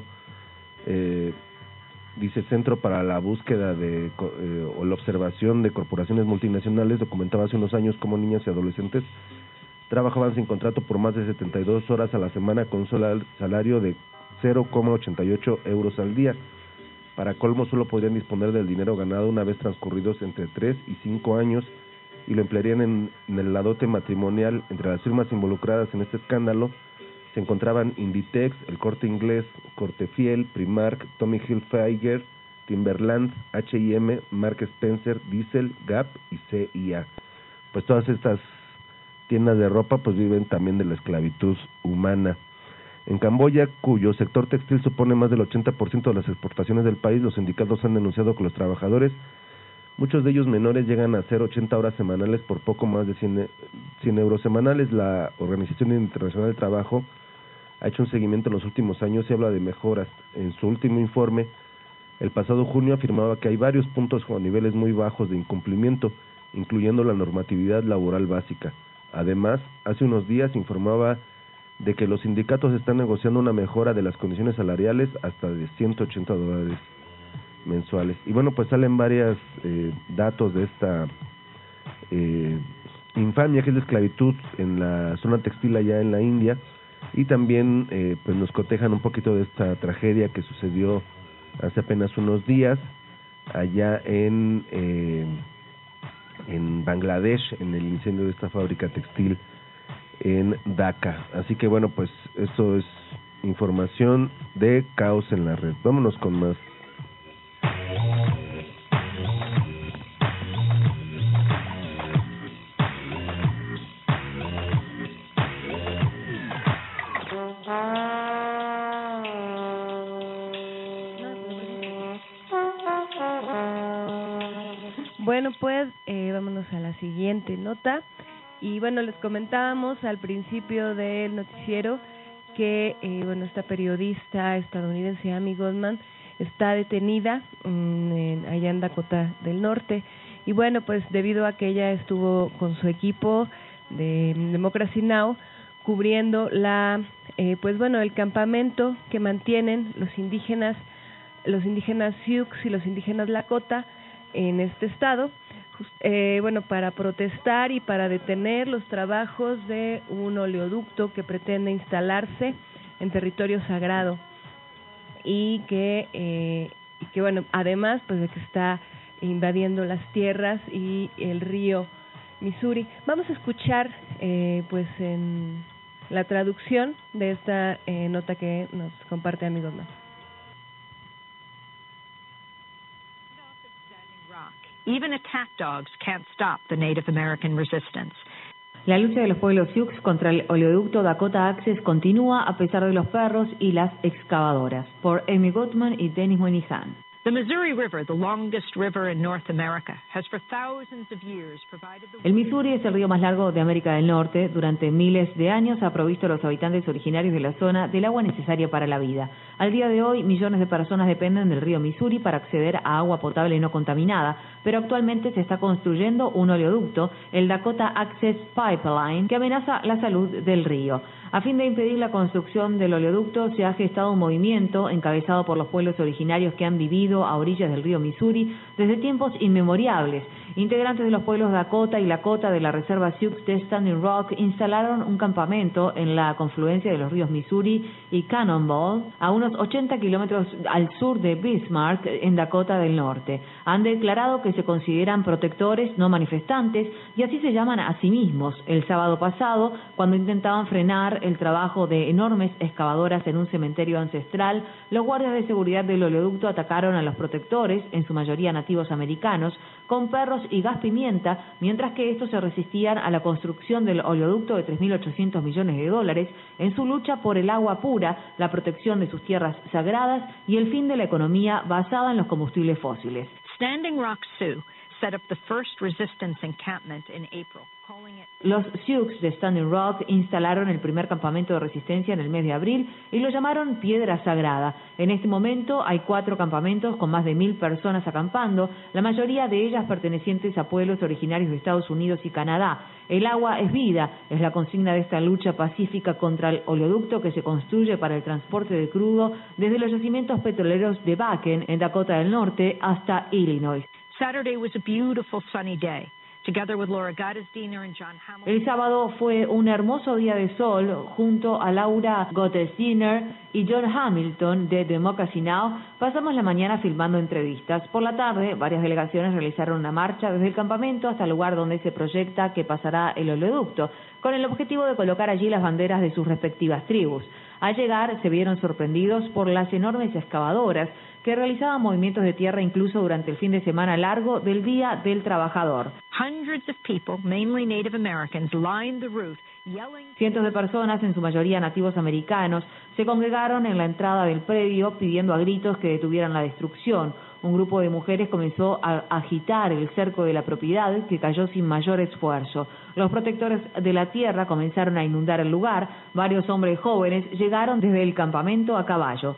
eh, dice Centro para la Búsqueda de eh, o la Observación de Corporaciones Multinacionales, documentaba hace unos años cómo niñas y adolescentes trabajaban sin contrato por más de setenta y dos horas a la semana con un salario de cero coma ochenta y ocho euros al día. Para colmo, solo podrían disponer del dinero ganado una vez transcurridos entre tres y cinco años y lo emplearían en, en la dote matrimonial. Entre las firmas involucradas en este escándalo se encontraban Inditex, El Corte Inglés, Cortefiel, Primark, Tommy Hilfiger, Timberland, H y M, Mark Spencer, Diesel, Gap y C y A. Pues todas estas tiendas de ropa pues viven también de la esclavitud humana. En Camboya, cuyo sector textil supone más del ochenta por ciento de las exportaciones del país, los sindicatos han denunciado que los trabajadores, muchos de ellos menores, llegan a hacer ochenta horas semanales por poco más de cien euros semanales. La Organización Internacional del Trabajo ha hecho un seguimiento en los últimos años y habla de mejoras. En su último informe, el pasado junio, afirmaba que hay varios puntos con niveles muy bajos de incumplimiento, incluyendo la normatividad laboral básica. Además, hace unos días informaba de que los sindicatos están negociando una mejora de las condiciones salariales hasta de ciento ochenta dólares mensuales. Y bueno, pues salen varios eh, datos de esta eh, infamia que es la esclavitud en la zona textil allá en la India, y también eh, pues nos cotejan un poquito de esta tragedia que sucedió hace apenas unos días allá en eh, en Bangladesh, en el incendio de esta fábrica textil en Dhaka. Así que bueno, pues eso es información de Caos en la Red. Vámonos con más. Bueno, pues eh, vámonos a la siguiente nota. Y bueno, les comentábamos al principio del noticiero que eh, bueno, esta periodista estadounidense Amy Goldman está detenida mmm, en, allá en Dakota del Norte. Y bueno, pues debido a que ella estuvo con su equipo de Democracy Now! Cubriendo la eh, pues bueno, el campamento que mantienen los indígenas, los indígenas Sioux y los indígenas Lakota en este estado. Eh, bueno, para protestar y para detener los trabajos de un oleoducto que pretende instalarse en territorio sagrado y que eh, y que bueno, además pues de que está invadiendo las tierras y el río Missouri. Vamos a escuchar eh, pues en la traducción de esta eh, nota que nos comparte Amigos Más. Even attack dogs can't stop the Native American resistance. La lucha de los pueblos Sioux contra el oleoducto Dakota Access continúa a pesar de los perros y las excavadoras. Por Amy Goodman y Dennis Moynihan. The Missouri River, the longest river in North America, has for thousands of years provided the... El Missouri es el río más largo de América del Norte. Durante miles de años ha provisto a los habitantes originarios de la zona del agua necesaria para la vida. Al día de hoy, millones de personas dependen del río Missouri para acceder a agua potable no contaminada, pero actualmente se está construyendo un oleoducto, el Dakota Access Pipeline, que amenaza la salud del río. A fin de impedir la construcción del oleoducto, se ha gestado un movimiento encabezado por los pueblos originarios que han vivido a orillas del río Missouri desde tiempos inmemorables. Integrantes de los pueblos Dakota y Lakota de la Reserva Sioux de Standing Rock instalaron un campamento en la confluencia de los ríos Missouri y Cannonball, a unos ochenta kilómetros al sur de Bismarck, en Dakota del Norte. Han declarado que se consideran protectores, no manifestantes, y así se llaman a sí mismos. El sábado pasado, cuando intentaban frenar el trabajo de enormes excavadoras en un cementerio ancestral, los guardias de seguridad del oleoducto atacaron a los protectores, en su mayoría nativos americanos, con perros y gas pimienta, mientras que estos se resistían a la construcción del oleoducto de tres mil ochocientos millones de dólares en su lucha por el agua pura, la protección de sus tierras sagradas y el fin de la economía basada en los combustibles fósiles. Standing Rock Sioux set up the first resistance encampment in April. Los Sioux de Standing Rock instalaron el primer campamento de resistencia en el mes de abril y lo llamaron Piedra Sagrada. En este momento hay cuatro campamentos con más de mil personas acampando, la mayoría de ellas pertenecientes a pueblos originarios de Estados Unidos y Canadá. El agua es vida, es la consigna de esta lucha pacífica contra el oleoducto que se construye para el transporte de crudo desde los yacimientos petroleros de Bakken, en Dakota del Norte, hasta Illinois. Saturday was a beautiful sunny day. El sábado fue un hermoso día de sol. Junto a Laura Gottesdiener y John Hamilton de Democracy Now! Pasamos la mañana filmando entrevistas. Por la tarde, varias delegaciones realizaron una marcha desde el campamento hasta el lugar donde se proyecta que pasará el oleoducto, con el objetivo de colocar allí las banderas de sus respectivas tribus. Al llegar, se vieron sorprendidos por las enormes excavadoras que realizaban movimientos de tierra incluso durante el fin de semana largo del Día del Trabajador. Cientos de personas, en su mayoría nativos americanos, se congregaron en la entrada del predio pidiendo a gritos que detuvieran la destrucción. Un grupo de mujeres comenzó a agitar el cerco de la propiedad, que cayó sin mayor esfuerzo. Los protectores de la tierra comenzaron a inundar el lugar. Varios hombres jóvenes llegaron desde el campamento a caballo.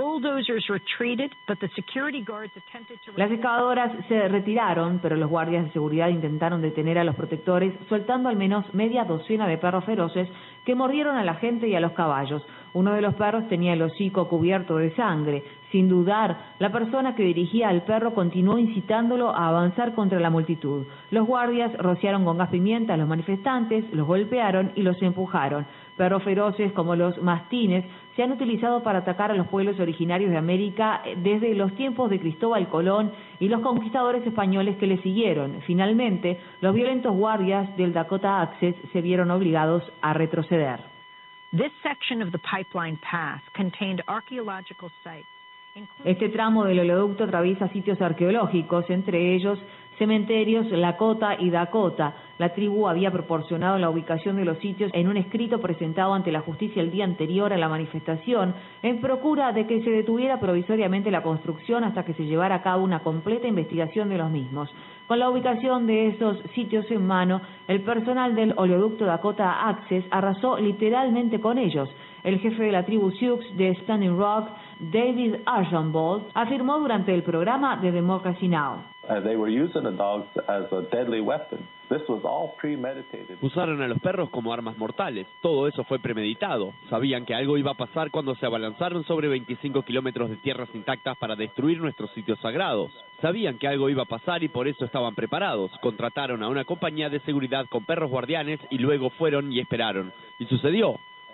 Las excavadoras se retiraron, pero los guardias de seguridad intentaron detener a los protectores, soltando al menos media docena de perros feroces que mordieron a la gente y a los caballos. Uno de los perros tenía el hocico cubierto de sangre. Sin dudar, la persona que dirigía al perro continuó incitándolo a avanzar contra la multitud. Los guardias rociaron con gas pimienta a los manifestantes, los golpearon y los empujaron. Perros feroces como los mastines se han utilizado para atacar a los pueblos originarios de América desde los tiempos de Cristóbal Colón y los conquistadores españoles que le siguieron. Finalmente, los violentos guardias del Dakota Access se vieron obligados a retroceder. This section of the pipeline path contained archaeological sites. Este tramo del oleoducto atraviesa sitios arqueológicos, entre ellos cementerios Lakota y Dakota. La tribu había proporcionado la ubicación de los sitios en un escrito presentado ante la justicia el día anterior a la manifestación, en procura de que se detuviera provisoriamente la construcción hasta que se llevara a cabo una completa investigación de los mismos. Con la ubicación de esos sitios en mano, el personal del oleoducto Dakota Access arrasó literalmente con ellos. El jefe de la tribu Sioux de Standing Rock, David Archambault, afirmó durante el programa de Democracy Now! Uh, they were using the dogs as a deadly weapon. This was all premeditated. Usaron a los perros como armas mortales. Todo eso fue premeditado. Sabían que algo iba a pasar cuando se abalanzaron sobre veinticinco kilómetros de tierras intactas para destruir nuestros sitios sagrados. Sabían que algo iba a pasar y por eso estaban preparados. Contrataron a una compañía de seguridad con perros guardianes y luego fueron y esperaron. Y sucedió.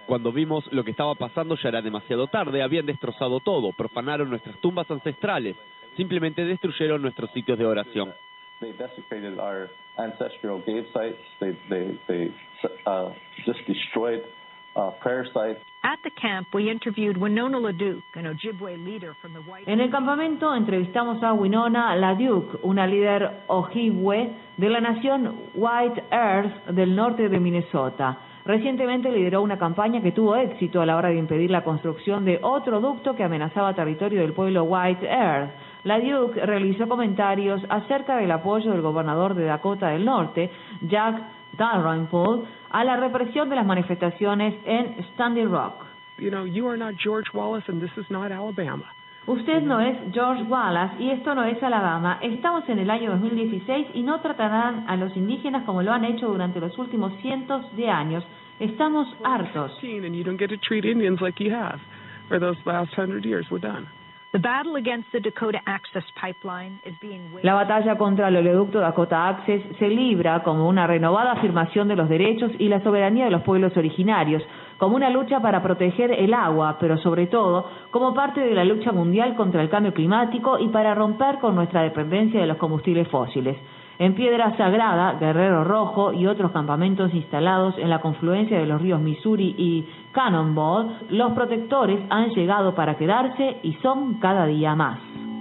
Cuando vimos lo que estaba pasando ya era demasiado tarde, habían destrozado todo, profanaron nuestras tumbas ancestrales, simplemente destruyeron nuestros sitios de oración. They desecrated our ancestral grave sites. They they they uh, just destroyed uh, prayer sites. At the camp, we interviewed Winona LaDuke, an Ojibwe leader from the White. En el campamento entrevistamos a Winona LaDuke, una líder ojibwe de la nación White Earth del norte de Minnesota. Recientemente lideró una campaña que tuvo éxito a la hora de impedir la construcción de otro ducto que amenazaba territorio del pueblo White Earth. LaDuke realizó comentarios acerca del apoyo del gobernador de Dakota del Norte, Jack Dalrymple, a la represión de las manifestaciones en Standing Rock. You know, you are not George Wallace and this is not Alabama. Usted no es George Wallace y esto no es Alabama. Estamos en el año dos mil dieciséis y no tratarán a los indígenas como lo han hecho durante los últimos cientos de años. Estamos hartos. And you don't get to treat Indians like you have for those last hundred years. We're done. The battle against the Dakota Access Pipeline is being waged. La batalla contra el oleoducto Dakota Access se libra como una renovada afirmación de los derechos y la soberanía de los pueblos originarios, como una lucha para proteger el agua, pero sobre todo como parte de la lucha mundial contra el cambio climático y para romper con nuestra dependencia de los combustibles fósiles. En Piedra Sagrada, Guerrero Rojo y otros campamentos instalados en la confluencia de los ríos Missouri y Cannonball, los protectores han llegado para quedarse y son cada día más.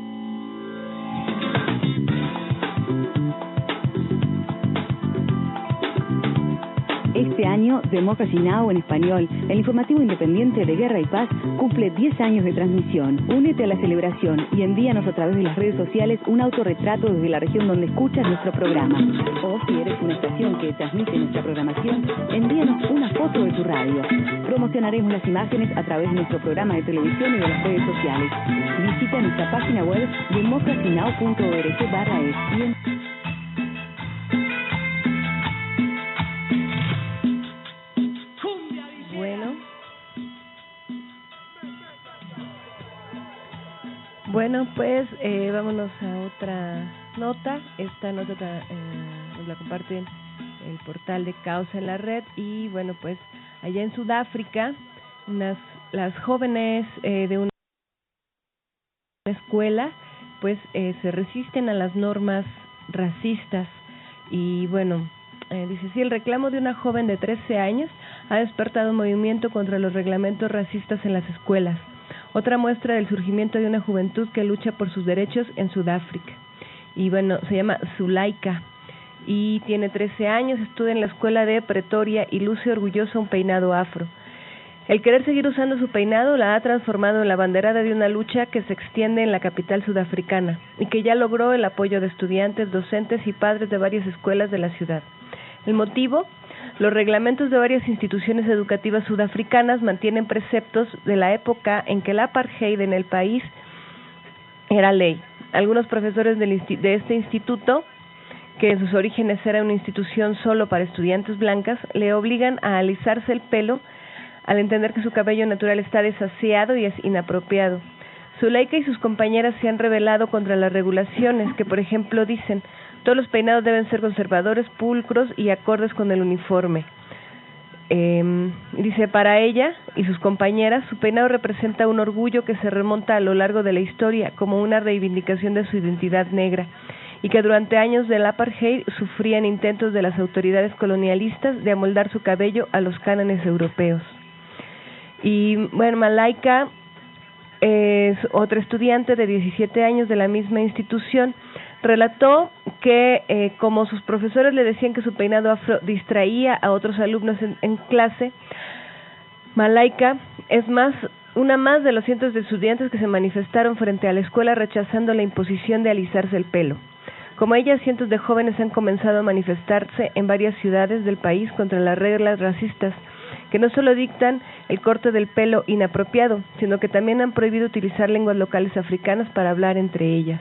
Este año, Democracy Now! En español, el informativo independiente de Guerra y Paz, cumple diez años de transmisión. Únete a la celebración y envíanos a través de las redes sociales un autorretrato desde la región donde escuchas nuestro programa. O si eres una estación que transmite nuestra programación, envíanos una foto de tu radio. Promocionaremos las imágenes a través de nuestro programa de televisión y de las redes sociales. Visita nuestra página web democracy now punto org barra es. Bueno, pues eh, vámonos a otra nota. Esta nota eh, nos la comparte el portal de Causa en la Red. Y bueno, pues allá en Sudáfrica, unas, las jóvenes eh, de una escuela pues eh, se resisten a las normas racistas. Y bueno, eh, dice, sí, el reclamo de una joven de trece años ha despertado un movimiento contra los reglamentos racistas en las escuelas. Otra muestra del surgimiento de una juventud que lucha por sus derechos en Sudáfrica. Y bueno, se llama Zulaika y tiene trece años, estudia en la escuela de Pretoria y luce orgullosa un peinado afro. El querer seguir usando su peinado la ha transformado en la banderada de una lucha que se extiende en la capital sudafricana y que ya logró el apoyo de estudiantes, docentes y padres de varias escuelas de la ciudad. El motivo: los reglamentos de varias instituciones educativas sudafricanas mantienen preceptos de la época en que el apartheid en el país era ley. Algunos profesores del insti- de este instituto, que en sus orígenes era una institución solo para estudiantes blancas, le obligan a alisarse el pelo al entender que su cabello natural está desaseado y es inapropiado. Zulaika y sus compañeras se han rebelado contra las regulaciones que, por ejemplo, dicen: todos los peinados deben ser conservadores, pulcros y acordes con el uniforme. Eh, dice, para ella y sus compañeras, su peinado representa un orgullo que se remonta a lo largo de la historia como una reivindicación de su identidad negra y que durante años del apartheid sufrían intentos de las autoridades colonialistas de amoldar su cabello a los cánones europeos. Y bueno, Malaika es otra estudiante de diecisiete años de la misma institución. Relató que eh, como sus profesores le decían que su peinado afro distraía a otros alumnos en, en clase, Malaika es más una más de los cientos de estudiantes que se manifestaron frente a la escuela rechazando la imposición de alisarse el pelo. Como ella, cientos de jóvenes han comenzado a manifestarse en varias ciudades del país contra las reglas racistas, que no solo dictan el corte del pelo inapropiado, sino que también han prohibido utilizar lenguas locales africanas para hablar entre ellas.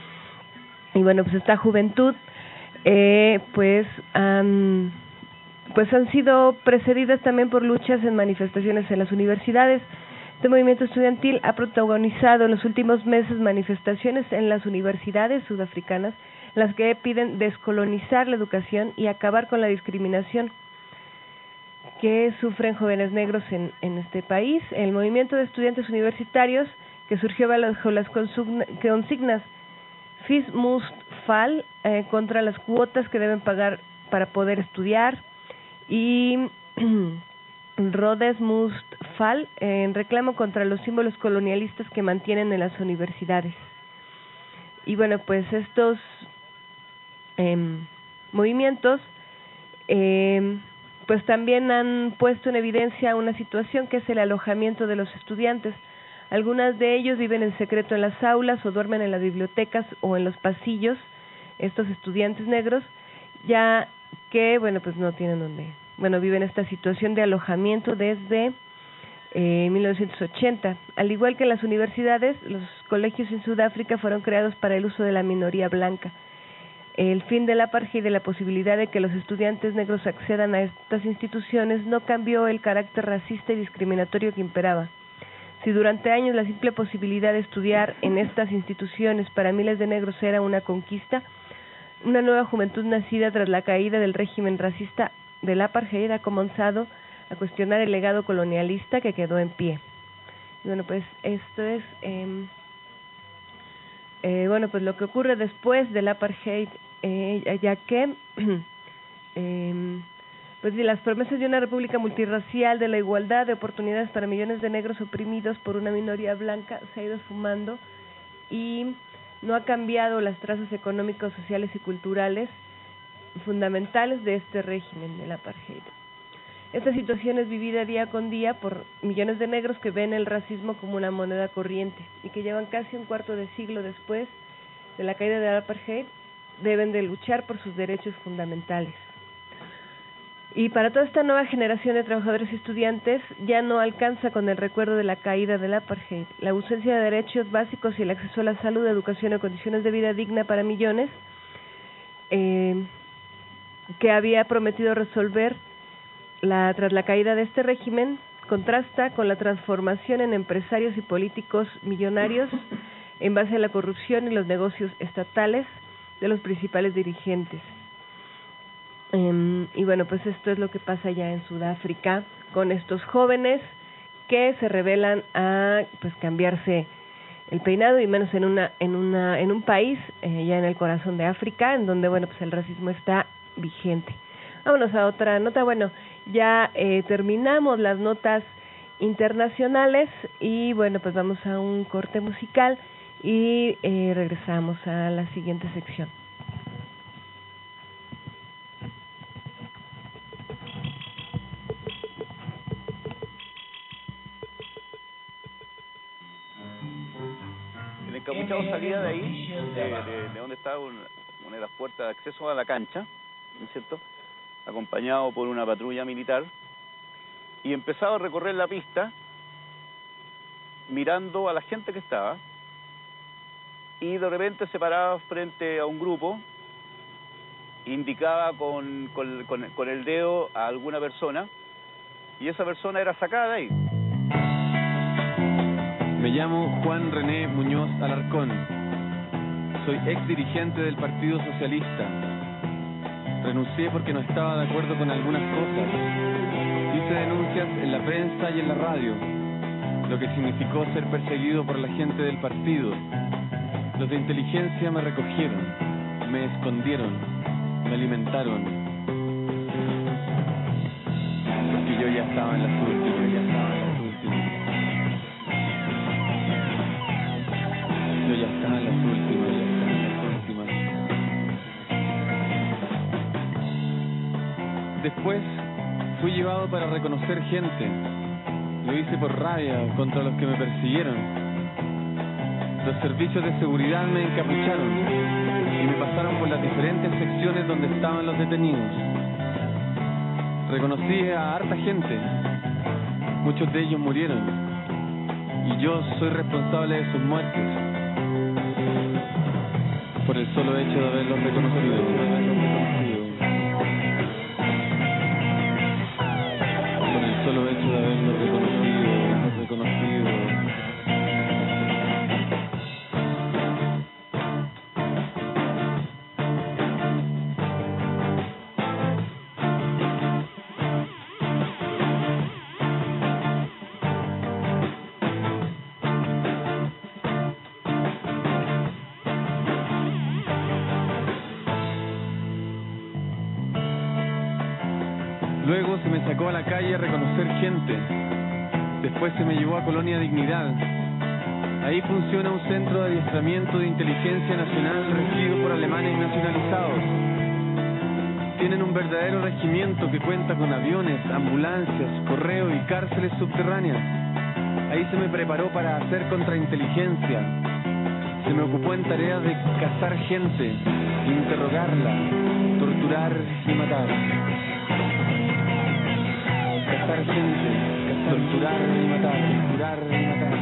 Y bueno, pues esta juventud, eh, pues han, pues han sido precedidas también por luchas en manifestaciones en las universidades. Este movimiento estudiantil ha protagonizado en los últimos meses manifestaciones en las universidades sudafricanas, las que piden descolonizar la educación y acabar con la discriminación. que sufren jóvenes negros en, en este país. El movimiento de estudiantes universitarios, que surgió bajo las consignas Fis Must Fall, eh, contra las cuotas que deben pagar para poder estudiar, y Rhodes Must Fall, eh, en reclamo contra los símbolos colonialistas que mantienen en las universidades. Y bueno, pues estos eh, movimientos eh, pues también han puesto en evidencia una situación que es el alojamiento de los estudiantes. Algunas de ellos viven en secreto en las aulas o duermen en las bibliotecas o en los pasillos, estos estudiantes negros, ya que, bueno, pues no tienen donde, bueno, viven esta situación de alojamiento desde eh, mil novecientos ochenta. Al igual que en las universidades, los colegios en Sudáfrica fueron creados para el uso de la minoría blanca. El fin del apartheid y de la posibilidad de que los estudiantes negros accedan a estas instituciones no cambió el carácter racista y discriminatorio que imperaba. Si durante años la simple posibilidad de estudiar en estas instituciones para miles de negros era una conquista, una nueva juventud nacida tras la caída del régimen racista del apartheid ha comenzado a cuestionar el legado colonialista que quedó en pie. Y bueno, pues esto es... Eh, Eh, bueno, pues lo que ocurre después del apartheid, eh, ya que eh, pues las promesas de una república multirracial, de la igualdad de oportunidades para millones de negros oprimidos por una minoría blanca, se ha ido esfumando y no ha cambiado las trazas económicos, sociales y culturales fundamentales de este régimen del apartheid. Esta situación es vivida día con día por millones de negros que ven el racismo como una moneda corriente y que llevan casi un cuarto de siglo después de la caída del apartheid, deben de luchar por sus derechos fundamentales. Y para toda esta nueva generación de trabajadores y estudiantes ya no alcanza con el recuerdo de la caída del apartheid. La ausencia de derechos básicos y el acceso a la salud, educación y condiciones de vida digna para millones, eh, que había prometido resolver La, tras la caída de este régimen, contrasta con la transformación en empresarios y políticos millonarios en base a la corrupción y los negocios estatales de los principales dirigentes. Um, y bueno, pues esto es lo que pasa ya en Sudáfrica con estos jóvenes que se rebelan a pues cambiarse el peinado, y menos en una en una en un país eh, ya en el corazón de África, en donde bueno pues el racismo está vigente. Vámonos a otra nota. Bueno, ya eh, terminamos las notas internacionales y bueno, pues vamos a un corte musical y eh, regresamos a la siguiente sección. El encapuchado salía de ahí, de, de, de donde estaba una, una de las puertas de acceso a la cancha, ¿no es cierto?, acompañado por una patrulla militar, y empezaba a recorrer la pista mirando a la gente que estaba, y de repente se paraba frente a un grupo, indicaba con, con, con, con el dedo a alguna persona, y esa persona era sacada de ahí. Me llamo Juan René Muñoz Alarcón. Soy ex dirigente del Partido Socialista. Renuncié porque no estaba de acuerdo con algunas cosas. Hice denuncias en la prensa y en la radio, lo que significó ser perseguido por la gente del partido. Los de inteligencia me recogieron, me escondieron, me alimentaron. Porque yo ya estaba en las últimas, ya estaba en las últimas. Yo ya estaba en las últimas, ya estaba en las últimas. Después fui llevado para reconocer gente. Lo hice por rabia contra los que me persiguieron. Los servicios de seguridad me encapucharon y me pasaron por las diferentes secciones donde estaban los detenidos. Reconocí a harta gente. Muchos de ellos murieron y yo soy responsable de sus muertes por el solo hecho de haberlos reconocido. Solo hecho de haberlo reconocido, reconocido. luego se me sacó a la calle a reconocer gente. Después se me llevó a Colonia Dignidad. Ahí funciona un centro de adiestramiento de inteligencia nacional regido por alemanes nacionalizados. Tienen un verdadero regimiento que cuenta con aviones, ambulancias, correo y cárceles subterráneas. Ahí se me preparó para hacer contrainteligencia. Se me ocupó en tareas de cazar gente, interrogarla, torturar y matar. Cazar gente, torturar y matar, torturar y matar.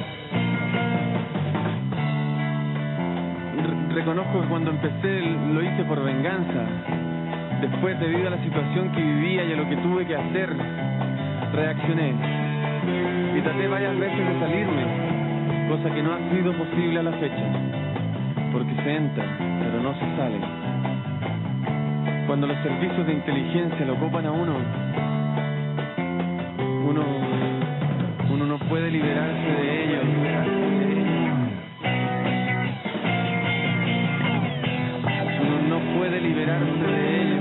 Re- reconozco que cuando empecé lo hice por venganza. Después, debido a la situación que vivía y a lo que tuve que hacer, reaccioné. Y traté varias veces de salirme, cosa que no ha sido posible a la fecha. Porque se entra, pero no se sale. Cuando los servicios de inteligencia lo copan a uno, uno, uno no puede liberarse de ellos. Uno no puede liberarse de ellos.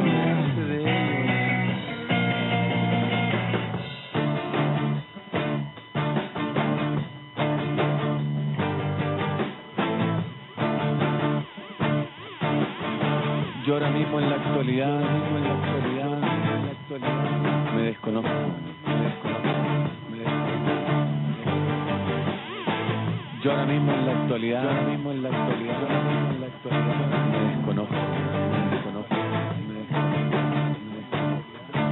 Yo ahora mismo en la actualidad, mismo en la actualidad, en la actualidad, me desconozco, me desconozco, me desconozco. Yo ahora mismo en la actualidad, yo ahora mismo en la actualidad, yo ahora mismo en la actualidad, me desconozco, me desconozco, me desconozco, me desconozco.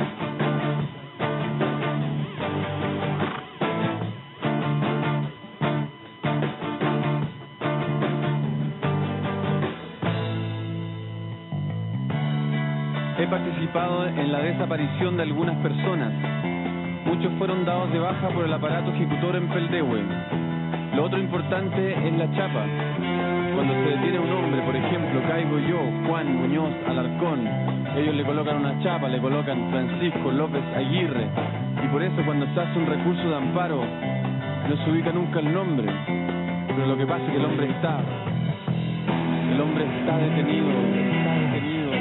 He participado en la desaparición de algunas personas. Muchos fueron dados de baja por el aparato ejecutor en Peldehue. Lo otro importante es la chapa. Cuando se detiene un hombre, por ejemplo, caigo yo, Juan Muñoz Alarcón, ellos le colocan una chapa, le colocan Francisco López Aguirre. Y por eso cuando se hace un recurso de amparo, no se ubica nunca el nombre. Pero lo que pasa es que el hombre está. El hombre está detenido, está detenido.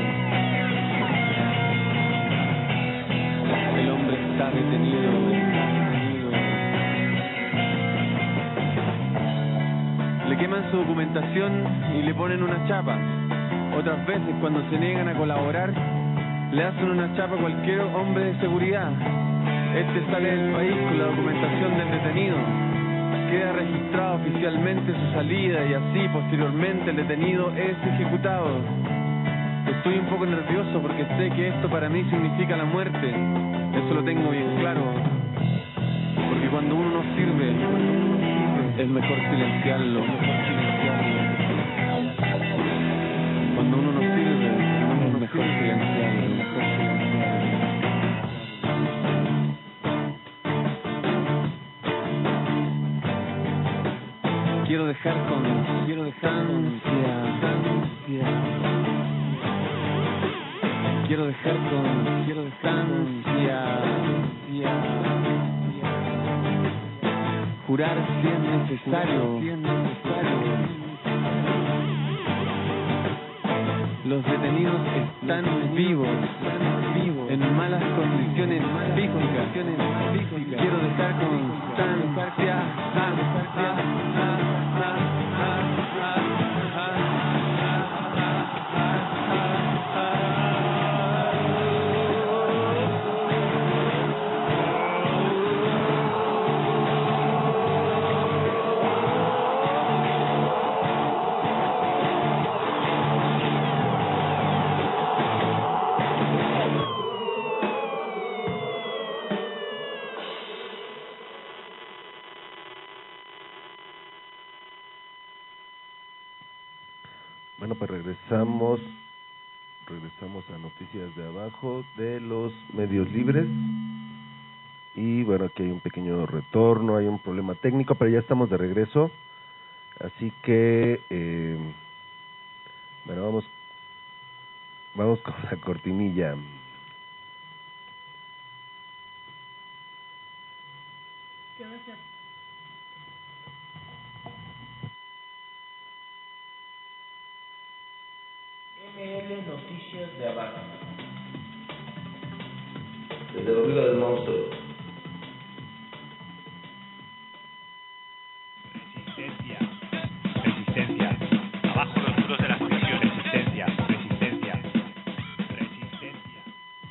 El hombre está detenido, está detenido. Le queman su documentación y le ponen una chapa. Otras veces, cuando se niegan a colaborar, le hacen una chapa a cualquier hombre de seguridad. Este sale del país con la documentación del detenido. Queda registrado oficialmente su salida y así, posteriormente, el detenido es ejecutado. Estoy un poco nervioso porque sé que esto para mí significa la muerte. Eso lo tengo bien claro. Porque cuando uno no sirve, es mejor silenciarlo. Cuando uno no sirve, es mejor silenciarlo. Mejor silenciarlo. Quiero dejar con, quiero dejar constancia. Quiero dejar con, quiero dejar constancia. Jurar si es necesario. Los detenidos están vivos, en malas condiciones físicas. Quiero dejar constancia. Bueno, pues regresamos, regresamos a Noticias de Abajo de los Medios Libres. Y bueno, aquí hay un pequeño retorno, hay un problema técnico, pero ya estamos de regreso. Así que, eh, bueno, vamos, vamos con la cortinilla. M L Noticias de Abajo. desde el ombligo del monstruo. Resistencia, resistencia, abajo los muros de la prisión, resistencia, resistencia, resistencia.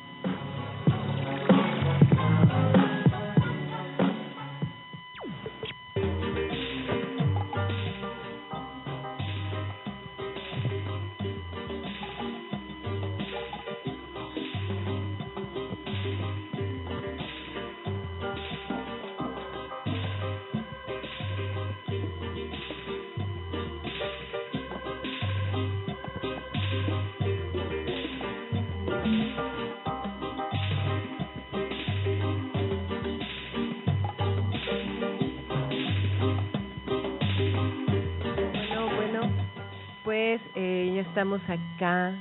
Pues eh, ya estamos acá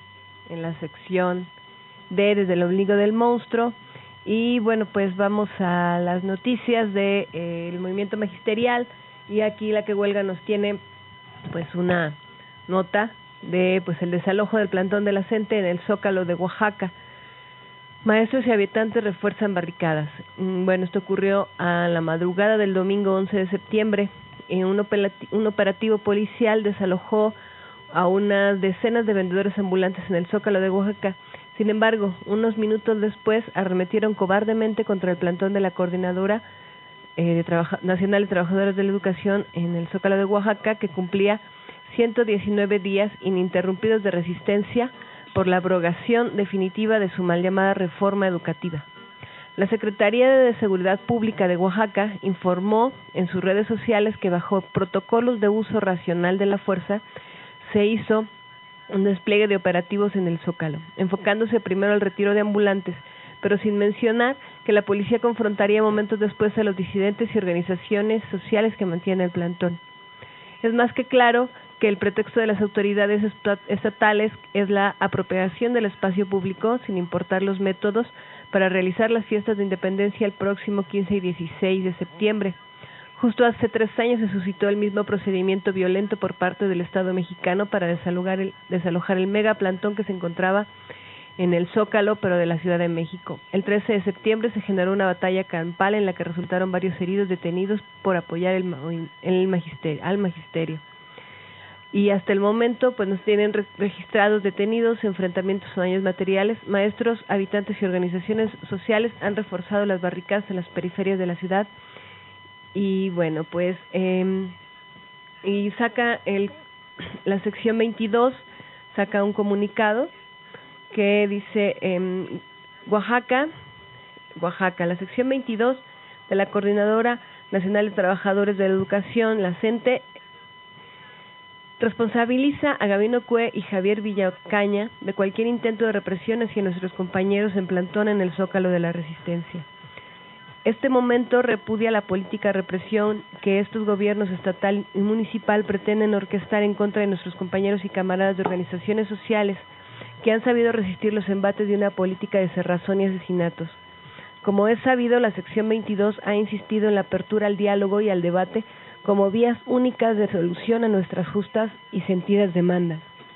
en la sección de Desde el ombligo del monstruo y bueno, pues vamos a las noticias de eh, el movimiento magisterial y aquí la que huelga nos tiene pues una nota de pues el desalojo del plantón de la C E N T E en el Zócalo de Oaxaca. Maestros y habitantes refuerzan barricadas. Bueno, esto ocurrió a la madrugada del domingo once de septiembre. En un, un operativo policial desalojó a unas decenas de vendedores ambulantes en el Zócalo de Oaxaca. Sin embargo, unos minutos después arremetieron cobardemente contra el plantón de la Coordinadora eh, de Trabaja- Nacional de Trabajadores de la Educación en el Zócalo de Oaxaca, que cumplía ciento diecinueve días ininterrumpidos de resistencia por la abrogación definitiva de su mal llamada reforma educativa. La Secretaría de Seguridad Pública de Oaxaca informó en sus redes sociales que bajo protocolos de uso racional de la fuerza se hizo un despliegue de operativos en el Zócalo, enfocándose primero al retiro de ambulantes, pero sin mencionar que la policía confrontaría momentos después a los disidentes y organizaciones sociales que mantienen el plantón. Es más que claro que el pretexto de las autoridades estatales es la apropiación del espacio público, sin importar los métodos, para realizar las fiestas de independencia el próximo quince y dieciséis de septiembre. Justo hace tres años se suscitó el mismo procedimiento violento por parte del Estado mexicano para desalojar el, desalojar el megaplantón que se encontraba en el Zócalo, pero de la Ciudad de México. El trece de septiembre se generó una batalla campal en la que resultaron varios heridos detenidos por apoyar el, el magisterio, al magisterio. Y hasta el momento pues nos tienen re registrados detenidos, enfrentamientos con daños materiales. Maestros, habitantes y organizaciones sociales han reforzado las barricadas en las periferias de la ciudad. Y bueno, pues eh, y saca el la sección veintidós, saca un comunicado que dice eh, Oaxaca, Oaxaca, la sección veintidós de la Coordinadora Nacional de Trabajadores de la Educación, la C E N T E, responsabiliza a Gabino Cue y Javier Villacaña de cualquier intento de represión hacia nuestros compañeros en plantón en el Zócalo de la Resistencia. Este momento repudia la política de represión que estos gobiernos estatal y municipal pretenden orquestar en contra de nuestros compañeros y camaradas de organizaciones sociales que han sabido resistir los embates de una política de cerrazón y asesinatos. Como es sabido, la sección veintidós ha insistido en la apertura al diálogo y al debate como vías únicas de solución a nuestras justas y sentidas demandas.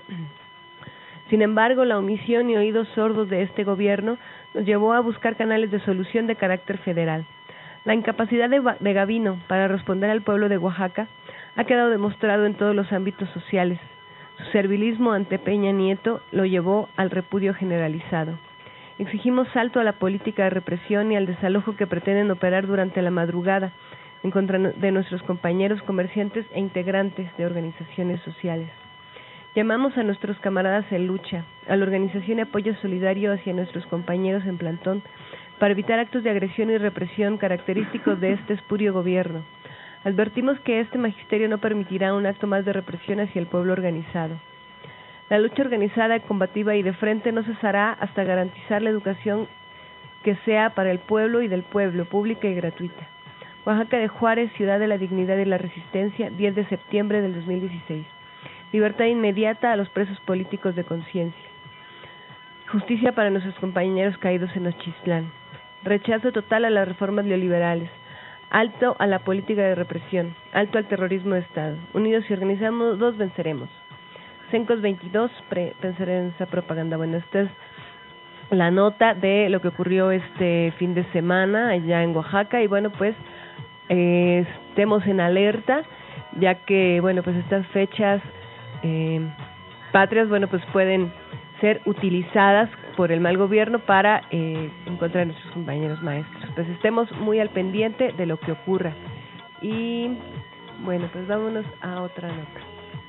Sin embargo, la omisión y oídos sordos de este gobierno nos llevó a buscar canales de solución de carácter federal. La incapacidad de, de Gabino para responder al pueblo de Oaxaca ha quedado demostrado en todos los ámbitos sociales. Su servilismo ante Peña Nieto lo llevó al repudio generalizado. Exigimos salto a la política de represión y al desalojo que pretenden operar durante la madrugada en contra de nuestros compañeros comerciantes e integrantes de organizaciones sociales. Llamamos a nuestros camaradas en lucha, a la organización y apoyo solidario hacia nuestros compañeros en plantón, para evitar actos de agresión y represión característicos de este espurio gobierno. Advertimos que este magisterio no permitirá un acto más de represión hacia el pueblo organizado. La lucha organizada, combativa y de frente no cesará hasta garantizar la educación que sea para el pueblo y del pueblo, pública y gratuita. Oaxaca de Juárez, ciudad de la dignidad y la resistencia, diez de septiembre del dos mil dieciséis. Libertad inmediata a los presos políticos de conciencia. Justicia para nuestros compañeros caídos en Nochistlán. Rechazo total a las reformas neoliberales. Alto a la política de represión. Alto al terrorismo de Estado. Unidos y organizamos, dos venceremos. Cencos veintidós, pre, pensar en esa propaganda. Bueno, esta es la nota de lo que ocurrió este fin de semana allá en Oaxaca y bueno, pues eh, estemos en alerta, ya que bueno, pues estas fechas eh, patrias, bueno, pues pueden ser utilizadas por el mal gobierno para eh, en contra de nuestros compañeros maestros. Pues estemos muy al pendiente de lo que ocurra. Y bueno, pues vámonos a otra nota.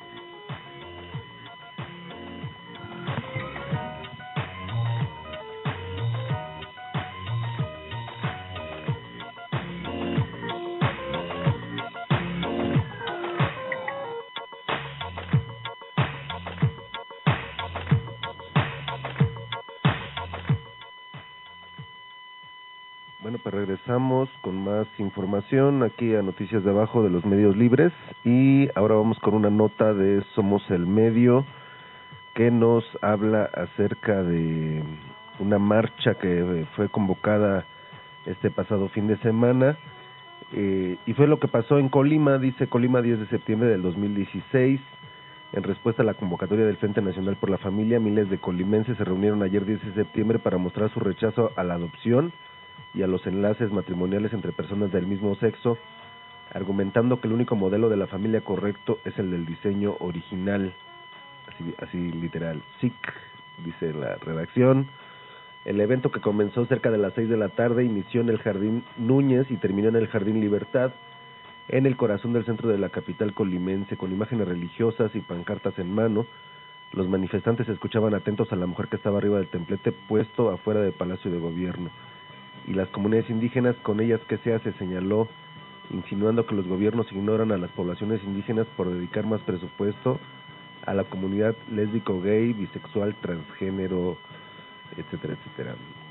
Bueno, pues regresamos con más información aquí a Noticias de Abajo de los Medios Libres y ahora vamos con una nota de Somos el Medio que nos habla acerca de una marcha que fue convocada este pasado fin de semana eh, y fue lo que pasó en Colima, dice Colima diez de septiembre del dos mil dieciséis. En respuesta a la convocatoria del Frente Nacional por la Familia, miles de colimenses se reunieron ayer diez de septiembre para mostrar su rechazo a la adopción y a los enlaces matrimoniales entre personas del mismo sexo, argumentando que el único modelo de la familia correcto es el del diseño original, así, así literal, S I C, dice la redacción. El evento, que comenzó cerca de las seis de la tarde, inició en el Jardín Núñez y terminó en el Jardín Libertad, en el corazón del centro de la capital colimense, con imágenes religiosas y pancartas en mano. Los manifestantes escuchaban atentos a la mujer que estaba arriba del templete puesto afuera del Palacio de Gobierno. Y las comunidades indígenas, con ellas que sea, se señaló, insinuando que los gobiernos ignoran a las poblaciones indígenas por dedicar más presupuesto a la comunidad lésbico, gay, bisexual, transgénero, etcétera, etcétera.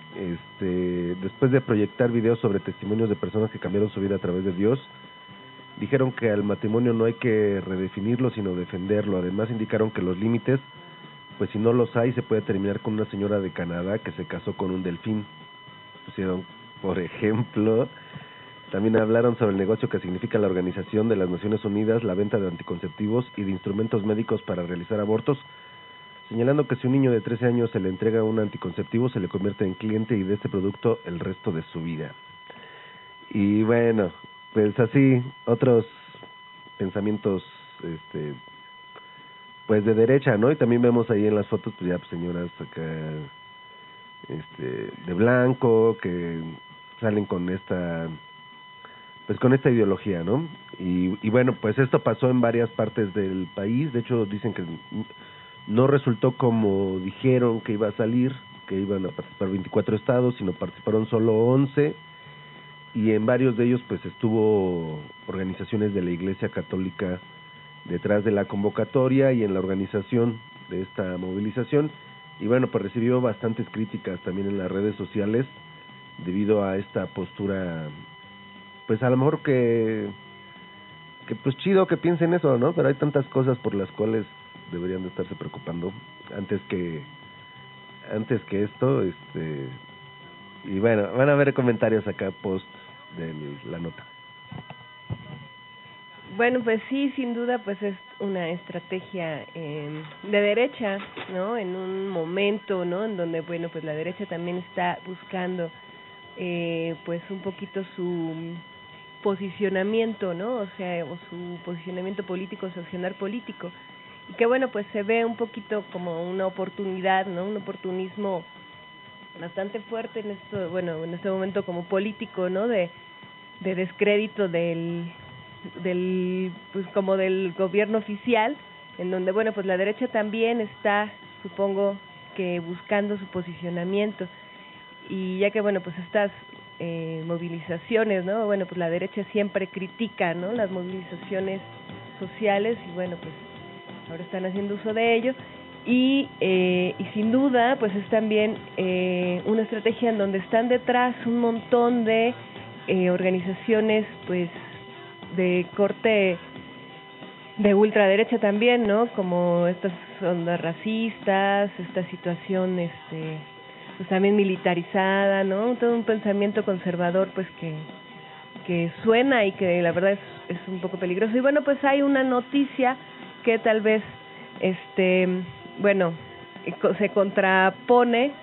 Este, después de proyectar videos sobre testimonios de personas que cambiaron su vida a través de Dios, dijeron que al matrimonio no hay que redefinirlo, sino defenderlo. Además indicaron que los límites, pues si no los hay, se puede terminar con una señora de Canadá que se casó con un delfín. Pusieron, por ejemplo, también hablaron sobre el negocio que significa la Organización de las Naciones Unidas, la venta de anticonceptivos y de instrumentos médicos para realizar abortos, señalando que si un niño de trece años se le entrega un anticonceptivo, se le convierte en cliente y de este producto el resto de su vida. Y bueno, pues así, otros pensamientos, este, pues de derecha, ¿no? Y también vemos ahí en las fotos, pues ya pues, señoras acá, este, de blanco, que salen con esta, pues con esta ideología, ¿no? Y, y bueno, pues esto pasó en varias partes del país. De hecho dicen que no resultó como dijeron que iba a salir, que iban a participar veinticuatro estados, sino participaron solo once, y en varios de ellos pues estuvo organizaciones de la Iglesia Católica detrás de la convocatoria y en la organización de esta movilización. Y bueno, pues recibió bastantes críticas también en las redes sociales debido a esta postura, pues a lo mejor que, que pues chido que piensen eso, ¿no? Pero hay tantas cosas por las cuales deberían de estarse preocupando antes que antes que esto, este y bueno, van a haber comentarios acá post de la nota. Bueno, pues sí, sin duda, pues es una estrategia eh, de derecha, ¿no? En un momento, ¿no? En donde, bueno, pues la derecha también está buscando, eh, pues un poquito su posicionamiento, ¿no? O sea, o su posicionamiento político, su accionar político. Y que, bueno, pues se ve un poquito como una oportunidad, ¿no? Un oportunismo bastante fuerte en esto, bueno, en este momento como político, ¿no? De, de descrédito del del pues como del gobierno oficial, en donde bueno pues la derecha también está, supongo que buscando su posicionamiento, y ya que bueno pues estas eh, movilizaciones, no bueno pues la derecha siempre critica, no las movilizaciones sociales, y bueno pues ahora están haciendo uso de ello, y eh, y sin duda pues es también eh, una estrategia en donde están detrás un montón de eh, organizaciones pues de corte de ultraderecha también, ¿no? Como estas ondas racistas, esta situación este pues también militarizada, ¿no? Todo un pensamiento conservador pues que que suena y que la verdad es es un poco peligroso. Y bueno, pues hay una noticia que tal vez este bueno, se contrapone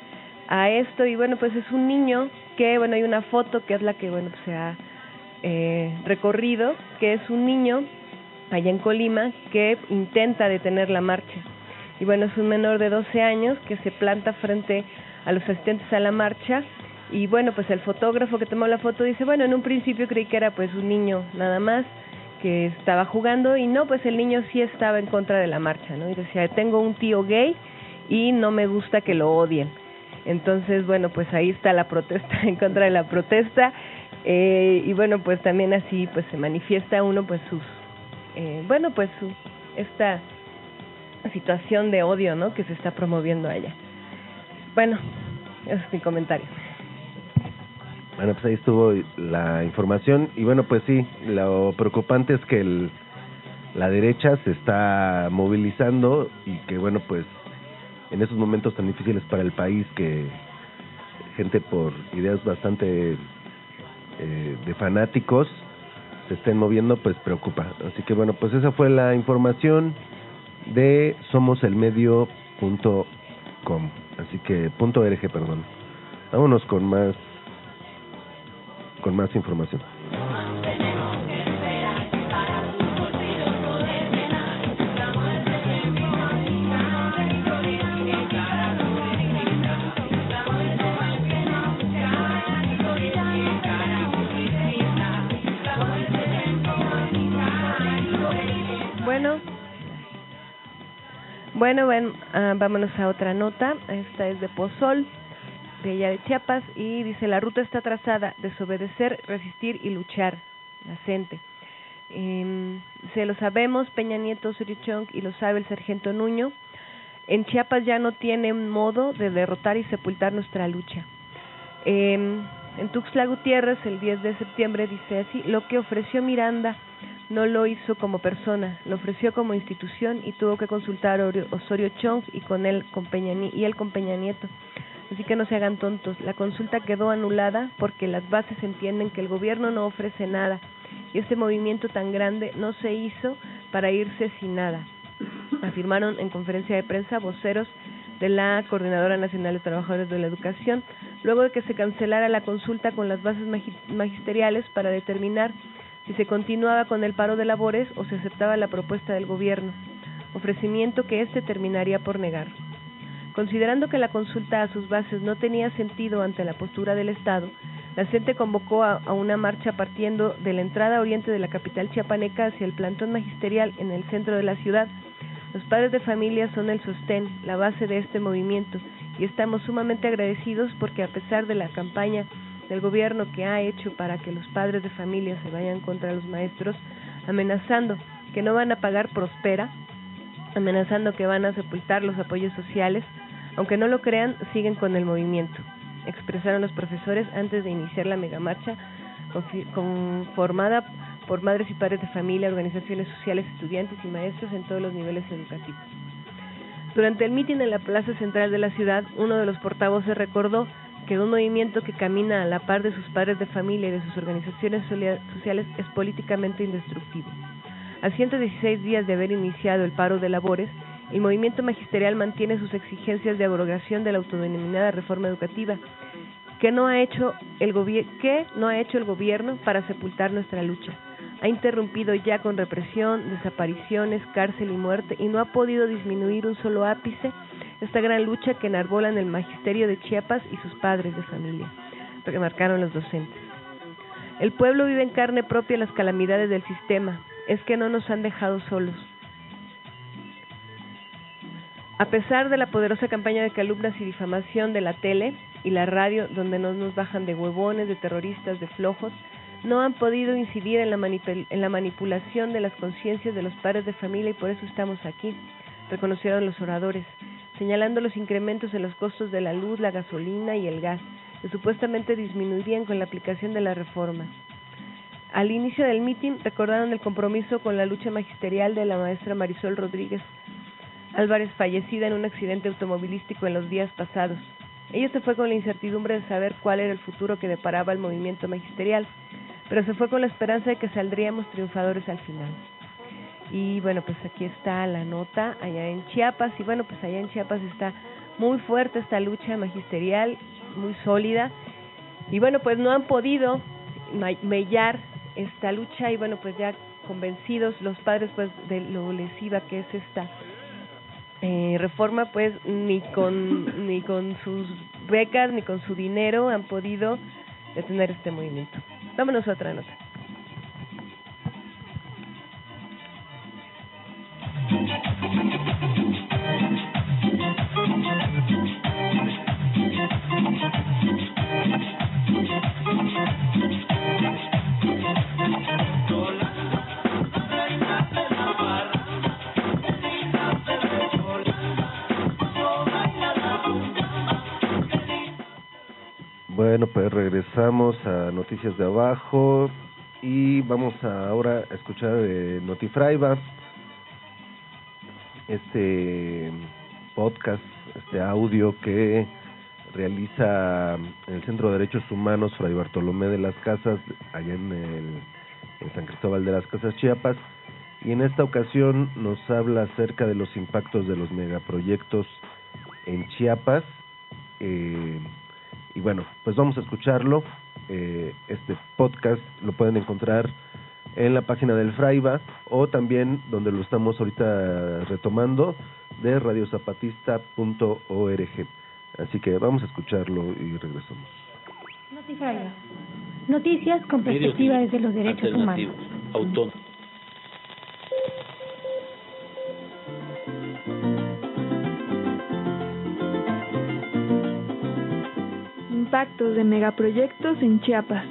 a esto. Y bueno, pues es un niño que, bueno, hay una foto que es la que, bueno, pues se ha eh, recorrido, que es un niño allá en Colima que intenta detener la marcha. Y bueno, es un menor de doce años que se planta frente a los asistentes a la marcha. Y bueno, pues el fotógrafo que tomó la foto dice, bueno, en un principio creí que era pues un niño nada más que estaba jugando, y no, pues el niño sí estaba en contra de la marcha, ¿no? Y decía, tengo un tío gay y no me gusta que lo odien. Entonces, bueno, pues ahí está la protesta, en contra de la protesta, eh, y bueno, pues también así pues se manifiesta uno pues sus, eh, bueno, pues su, esta situación de odio, ¿no?, que se está promoviendo allá. Bueno, ese es mi comentario. Bueno, pues ahí estuvo la información. Y bueno, pues sí, lo preocupante es que el, la derecha se está movilizando y que bueno, pues en esos momentos tan difíciles para el país, que gente por ideas bastante eh, de fanáticos se estén moviendo, pues preocupa. Así que bueno, pues esa fue la información de somos el medio punto com, así que punto org, perdón. Vámonos con más con más información. Bueno, bueno, bueno, uh, vámonos a otra nota. Esta es de Pozol, de allá de Chiapas, y dice: la ruta está trazada, desobedecer, resistir y luchar. La gente. Eh, se lo sabemos, Peña Nieto, Osorio Chong, y lo sabe el sargento Nuño. En Chiapas ya no tiene modo de derrotar y sepultar nuestra lucha. Eh, en Tuxtla Gutiérrez, el diez de septiembre, dice así: lo que ofreció Miranda no lo hizo como persona, lo ofreció como institución y tuvo que consultar a Osorio Chong y con él con Peña, y él con Peña Nieto. Así que no se hagan tontos. La consulta quedó anulada porque las bases entienden que el gobierno no ofrece nada y este movimiento tan grande no se hizo para irse sin nada, afirmaron en conferencia de prensa voceros de la Coordinadora Nacional de Trabajadores de la Educación, luego de que se cancelara la consulta con las bases magisteriales para determinar si se continuaba con el paro de labores o se aceptaba la propuesta del gobierno, ofrecimiento que éste terminaría por negar. Considerando que la consulta a sus bases no tenía sentido ante la postura del Estado, la C E N T E convocó a, a una marcha partiendo de la entrada oriente de la capital chiapaneca hacia el plantón magisterial en el centro de la ciudad. Los padres de familia son el sostén, la base de este movimiento, y estamos sumamente agradecidos porque a pesar de la campaña del gobierno que ha hecho para que los padres de familia se vayan contra los maestros, amenazando que no van a pagar Prospera, amenazando que van a sepultar los apoyos sociales, aunque no lo crean, siguen con el movimiento, expresaron los profesores antes de iniciar la megamarcha conformada por madres y padres de familia, organizaciones sociales, estudiantes y maestros en todos los niveles educativos. Durante el mitin en la plaza central de la ciudad, uno de los portavoces recordó que un movimiento que camina a la par de sus padres de familia y de sus organizaciones sociales es políticamente indestructible. A ciento dieciséis días de haber iniciado el paro de labores, el movimiento magisterial mantiene sus exigencias de abrogación de la autodenominada reforma educativa, que no ha hecho el gobi- que no ha hecho el gobierno para sepultar nuestra lucha. Ha interrumpido ya con represión, desapariciones, cárcel y muerte, y no ha podido disminuir un solo ápice esta gran lucha que enarbolan el magisterio de Chiapas y sus padres de familia, remarcaron los docentes. El pueblo vive en carne propia las calamidades del sistema, es que no nos han dejado solos. A pesar de la poderosa campaña de calumnias y difamación de la tele y la radio, donde no nos bajan de huevones, de terroristas, de flojos, no han podido incidir en la, manipul- en la manipulación de las conciencias de los padres de familia, y por eso estamos aquí, reconocieron los oradores, señalando los incrementos en los costos de la luz, la gasolina y el gas, que supuestamente disminuirían con la aplicación de la reforma. Al inicio del mitin recordaron el compromiso con la lucha magisterial de la maestra Marisol Rodríguez Álvarez, fallecida en un accidente automovilístico en los días pasados. Ella se fue con la incertidumbre de saber cuál era el futuro que deparaba el movimiento magisterial, pero se fue con la esperanza de que saldríamos triunfadores al final. Y bueno, pues aquí está la nota allá en Chiapas, y bueno, pues allá en Chiapas está muy fuerte esta lucha magisterial, muy sólida, y bueno, pues no han podido mellar esta lucha, y bueno, pues ya convencidos los padres pues de lo lesiva que es esta eh, reforma, pues ni con ni con sus becas ni con su dinero han podido detener este movimiento. Vámonos a otra nota. Bueno, pues regresamos a Noticias de Abajo y vamos a ahora a escuchar eh, Notifraiva, este podcast, este audio que realiza el Centro de Derechos Humanos Fray Bartolomé de las Casas, allá en, el, en San Cristóbal de las Casas, Chiapas, y en esta ocasión nos habla acerca de los impactos de los megaproyectos en Chiapas. Eh, y bueno, pues vamos a escucharlo. Eh, este podcast lo pueden encontrar en la página del Fraiva o también donde lo estamos ahorita retomando, de radio zapatista punto org. Así que vamos a escucharlo y regresamos. Notifraiva. Noticias con perspectiva desde los derechos humanos. Autónomos. Impactos de megaproyectos en Chiapas.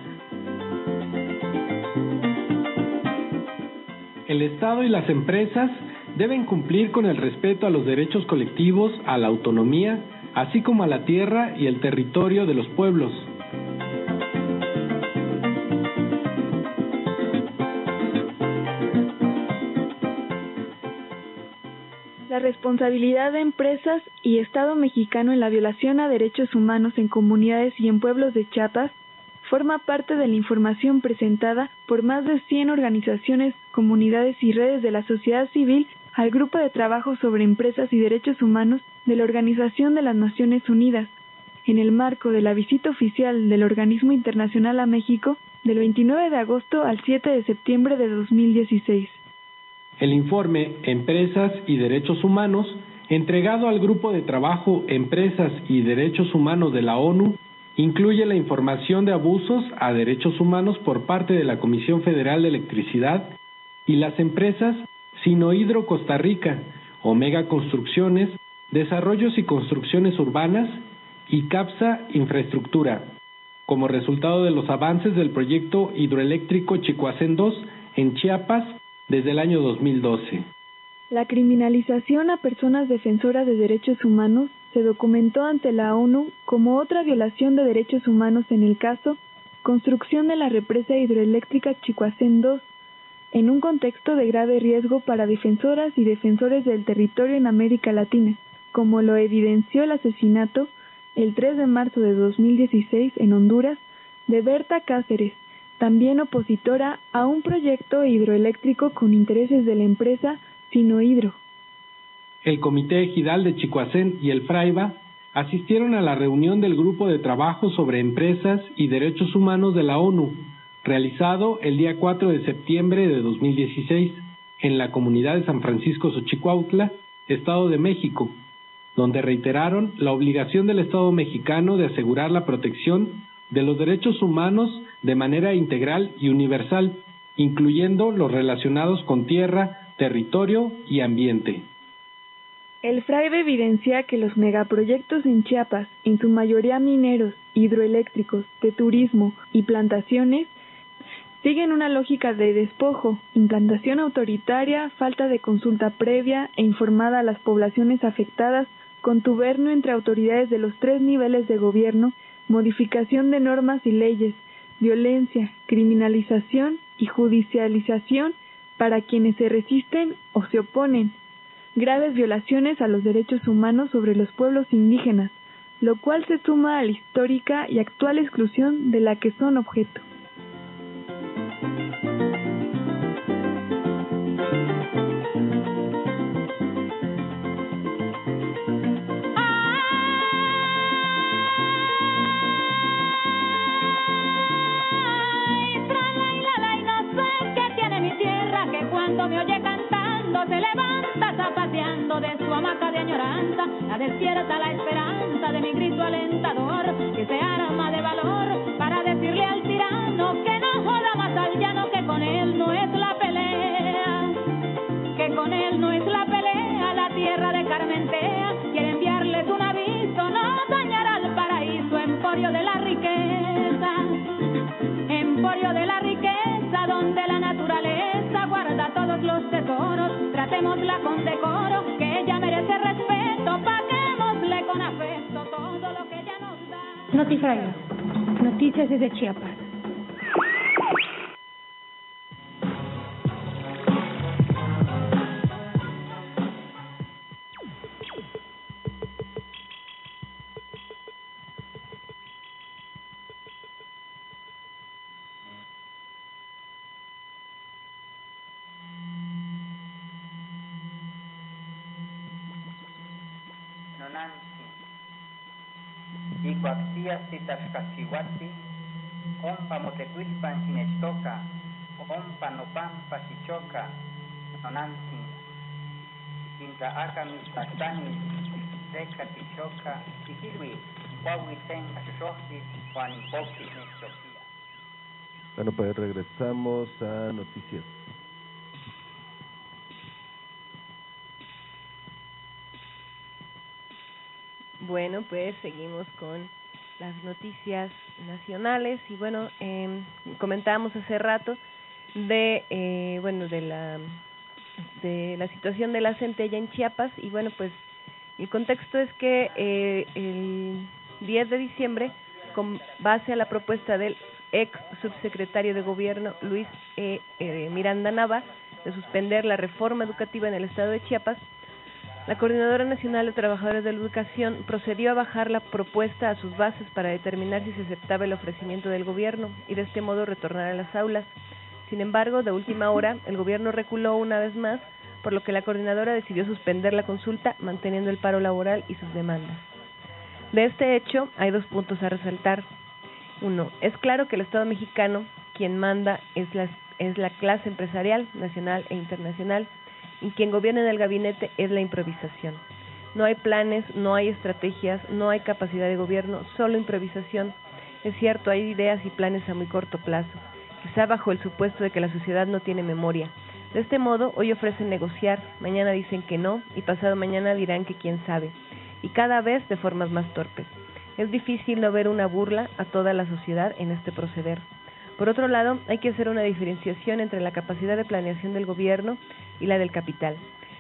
El Estado y las empresas deben cumplir con el respeto a los derechos colectivos, a la autonomía, así como a la tierra y el territorio de los pueblos. La responsabilidad de empresas y Estado mexicano en la violación a derechos humanos en comunidades y en pueblos de Chiapas forma parte de la información presentada por más de cien organizaciones, comunidades y redes de la sociedad civil al Grupo de Trabajo sobre Empresas y Derechos Humanos de la Organización de las Naciones Unidas, en el marco de la visita oficial del organismo internacional a México del veintinueve de agosto al siete de septiembre de dos mil dieciséis. El informe Empresas y Derechos Humanos, entregado al Grupo de Trabajo Empresas y Derechos Humanos de la ONU, incluye la información de abusos a derechos humanos por parte de la Comisión Federal de Electricidad y las empresas Sinohidro Costa Rica, Omega Construcciones, Desarrollos y Construcciones Urbanas y CAPSA Infraestructura, como resultado de los avances del proyecto hidroeléctrico Chicoacén dos en Chiapas desde el año dos mil doce. La criminalización a personas defensoras de derechos humanos se documentó ante la ONU como otra violación de derechos humanos en el caso construcción de la represa hidroeléctrica Chicoacén dos, en un contexto de grave riesgo para defensoras y defensores del territorio en América Latina, como lo evidenció el asesinato el tres de marzo de dos mil dieciséis en Honduras de Berta Cáceres, también opositora a un proyecto hidroeléctrico con intereses de la empresa Sinohidro. El Comité Ejidal de Chicoacén y el Fraiva asistieron a la reunión del Grupo de Trabajo sobre Empresas y Derechos Humanos de la ONU, realizado el día cuatro de septiembre de dos mil dieciséis en la comunidad de San Francisco Xochicuautla, Estado de México, donde reiteraron la obligación del Estado mexicano de asegurar la protección de los derechos humanos de manera integral y universal, incluyendo los relacionados con tierra, territorio y ambiente. El Fraiva evidencia que los megaproyectos en Chiapas, en su mayoría mineros, hidroeléctricos, de turismo y plantaciones, siguen una lógica de despojo, implantación autoritaria, falta de consulta previa e informada a las poblaciones afectadas, contubernio entre autoridades de los tres niveles de gobierno, modificación de normas y leyes, violencia, criminalización y judicialización para quienes se resisten o se oponen, graves violaciones a los derechos humanos sobre los pueblos indígenas, lo cual se suma a la histórica y actual exclusión de la que son objeto. parpadeando de su hamaca de añoranza, la despierta la esperanza de mi grito alentador, que se arma de valor para decirle al tirano que no joda más al llano, que con él no es la pelea, que con él no es la pelea. La tierra de Carmentea quiere enviarles un aviso, no dañará al paraíso, emporio de la riqueza, emporio de la riqueza, donde la naturaleza guarda todos los tesoros. Tratémosla con decoro, que ella merece respeto, paguémosle con afecto todo lo que ella nos da. Notifraya, noticias desde Chiapas. Nonansi, Iguaxia Sitascachihuati, Ompa Motecuilpan Sinechtoca, Ompa Nopampa Chichoca, Nonansi, Quinta Acamis Tastani, Seca Tichoca, Tijilwi, Huahuiten Ashoshi, Juanipoxi Nechtoquia. Bueno, pues regresamos a noticias. Bueno, pues seguimos con las noticias nacionales y bueno, eh, comentábamos hace rato de eh, bueno de la de la situación de la centella en Chiapas y bueno, pues el contexto es que eh, el diez de diciembre, con base a la propuesta del ex subsecretario de Gobierno Luis E. eh, Miranda Nava de suspender la reforma educativa en el estado de Chiapas, la Coordinadora Nacional de Trabajadores de la Educación procedió a bajar la propuesta a sus bases para determinar si se aceptaba el ofrecimiento del gobierno y de este modo retornar a las aulas. Sin embargo, de última hora, el gobierno reculó una vez más, por lo que la coordinadora decidió suspender la consulta, manteniendo el paro laboral y sus demandas. De este hecho, hay dos puntos a resaltar. Uno, es claro que el Estado mexicano, quien manda, es la, es la clase empresarial, nacional e internacional, y quien gobierna en el gabinete es la improvisación. No hay planes, no hay estrategias, no hay capacidad de gobierno, solo improvisación. Es cierto, hay ideas y planes a muy corto plazo, quizá bajo el supuesto de que la sociedad no tiene memoria. De este modo, hoy ofrecen negociar, mañana dicen que no, y pasado mañana dirán que quién sabe, y cada vez de formas más torpes. Es difícil no ver una burla a toda la sociedad en este proceder. Por otro lado, hay que hacer una diferenciación entre la capacidad de planeación del gobierno y la del capital,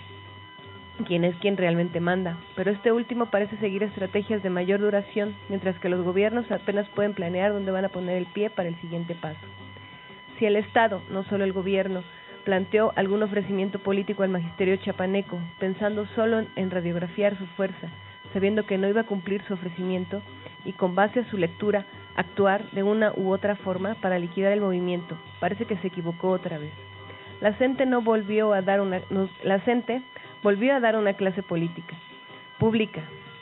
quien es quien realmente manda, pero este último parece seguir estrategias de mayor duración, mientras que los gobiernos apenas pueden planear dónde van a poner el pie para el siguiente paso. Si el Estado, no solo el gobierno, planteó algún ofrecimiento político al magisterio chiapaneco, pensando solo en radiografiar su fuerza, sabiendo que no iba a cumplir su ofrecimiento, y con base a su lectura, actuar de una u otra forma para liquidar el movimiento, parece que se equivocó otra vez. La CENTE no volvió a dar una, no, la CENTE volvió a dar una clase política, pública,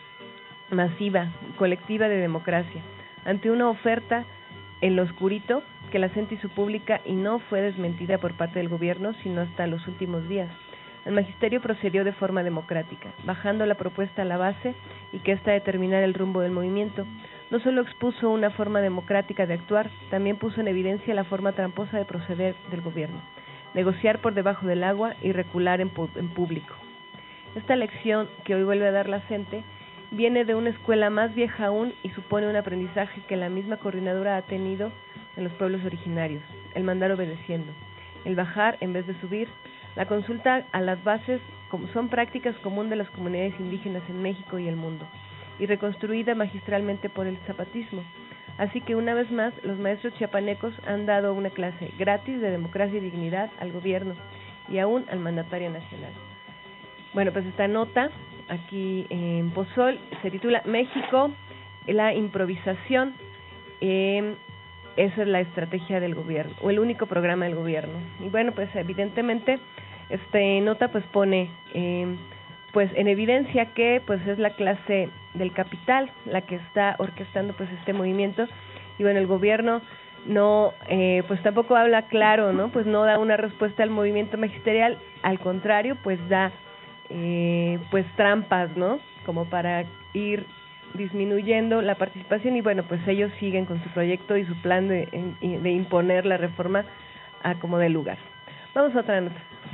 masiva, colectiva de democracia, ante una oferta en lo oscurito que la CENTE hizo pública y no fue desmentida por parte del gobierno, sino hasta los últimos días. El magisterio procedió de forma democrática, bajando la propuesta a la base y que ésta determinara el rumbo del movimiento. No solo expuso una forma democrática de actuar, también puso en evidencia la forma tramposa de proceder del gobierno, negociar por debajo del agua y recular en, pu- en público. Esta lección que hoy vuelve a dar la CENTE viene de una escuela más vieja aún y supone un aprendizaje que la misma coordinadora ha tenido en los pueblos originarios, el mandar obedeciendo, el bajar en vez de subir. La consulta a las bases son prácticas comunes de las comunidades indígenas en México y el mundo, y reconstruida magistralmente por el zapatismo. Así que una vez más, los maestros chiapanecos han dado una clase gratis de democracia y dignidad al gobierno y aún al mandatario nacional. Bueno, pues esta nota aquí en Pozol se titula México, la improvisación. Eh, esa es la estrategia del gobierno, o el único programa del gobierno. Y bueno, pues evidentemente este nota pues pone eh, pues en evidencia que pues es la clase del capital la que está orquestando pues este movimiento, y bueno, el gobierno no eh, pues tampoco habla claro, ¿no? Pues no da una respuesta al movimiento magisterial, al contrario, pues da eh, pues trampas, ¿no? Como para ir disminuyendo la participación y bueno, pues ellos siguen con su proyecto y su plan de, de imponer la reforma a como dé lugar. Vamos a otra nota.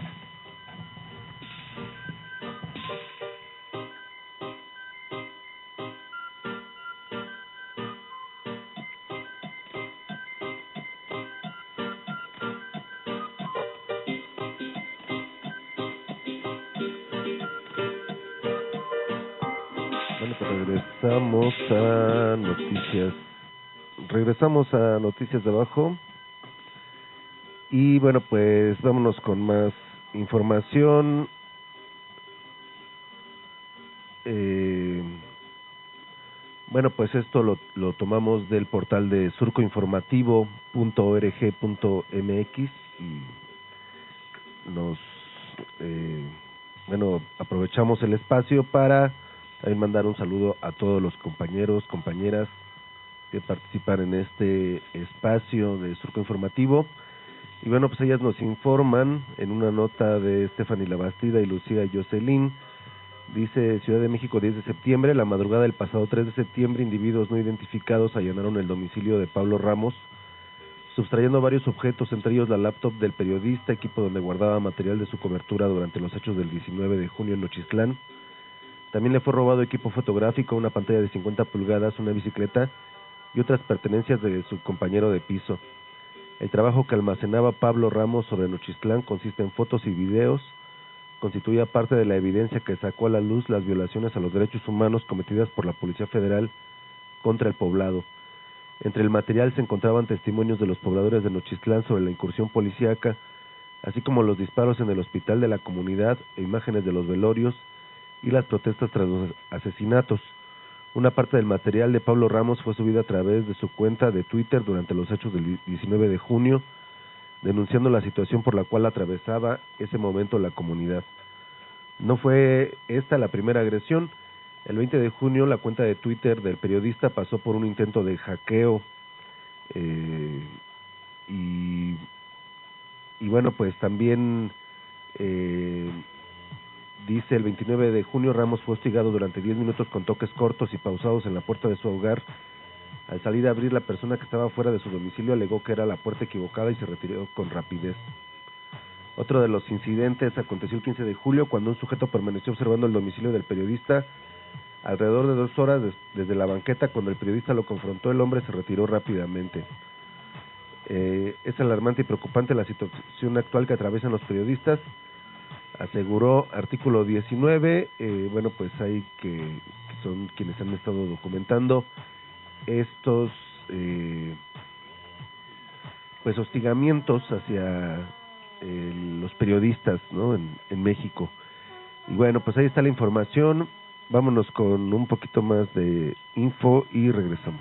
Regresamos a noticias. Regresamos a noticias de abajo. Y bueno, pues vámonos con más información. Eh, bueno, pues esto lo, lo tomamos del portal de surco informativo punto org punto m x y nos, eh, bueno, aprovechamos el espacio para también mandar un saludo a todos los compañeros, compañeras que participan en este espacio de surco informativo. Y bueno, pues ellas nos informan en una nota de Stephanie Labastida y Lucía Jocelyn. Dice Ciudad de México, diez de septiembre, la madrugada del pasado tres de septiembre, individuos no identificados allanaron el domicilio de Pablo Ramos, sustrayendo varios objetos, entre ellos la laptop del periodista, equipo donde guardaba material de su cobertura durante los hechos del diecinueve de junio en Nochistlán. También le fue robado equipo fotográfico, una pantalla de cincuenta pulgadas, una bicicleta y otras pertenencias de su compañero de piso. El trabajo que almacenaba Pablo Ramos sobre Nochistlán consiste en fotos y videos, constituía parte de la evidencia que sacó a la luz las violaciones a los derechos humanos cometidas por la Policía Federal contra el poblado. Entre el material se encontraban testimonios de los pobladores de Nochistlán sobre la incursión policíaca, así como los disparos en el hospital de la comunidad e imágenes de los velorios y las protestas tras los asesinatos. Una parte del material de Pablo Ramos fue subida a través de su cuenta de Twitter durante los hechos del diecinueve de junio, denunciando la situación por la cual atravesaba ese momento la comunidad. No fue esta la primera agresión. El veinte de junio la cuenta de Twitter del periodista pasó por un intento de hackeo eh, y, y bueno, pues también eh, dice el veintinueve de junio Ramos fue hostigado durante diez minutos con toques cortos y pausados en la puerta de su hogar. Al salir a abrir, la persona que estaba fuera de su domicilio alegó que era la puerta equivocada y se retiró con rapidez. Otro de los incidentes aconteció el quince de julio, cuando un sujeto permaneció observando el domicilio del periodista alrededor de dos horas des- desde la banqueta. Cuando el periodista lo confrontó, el hombre se retiró rápidamente. Eh, es alarmante y preocupante la situación actual que atraviesan los periodistas, aseguró artículo diecinueve. Eh, bueno, pues hay que, que son quienes han estado documentando estos eh, pues hostigamientos hacia eh, los periodistas, ¿no? en, en México. Y bueno, pues ahí está la información. Vámonos con un poquito más de info y regresamos.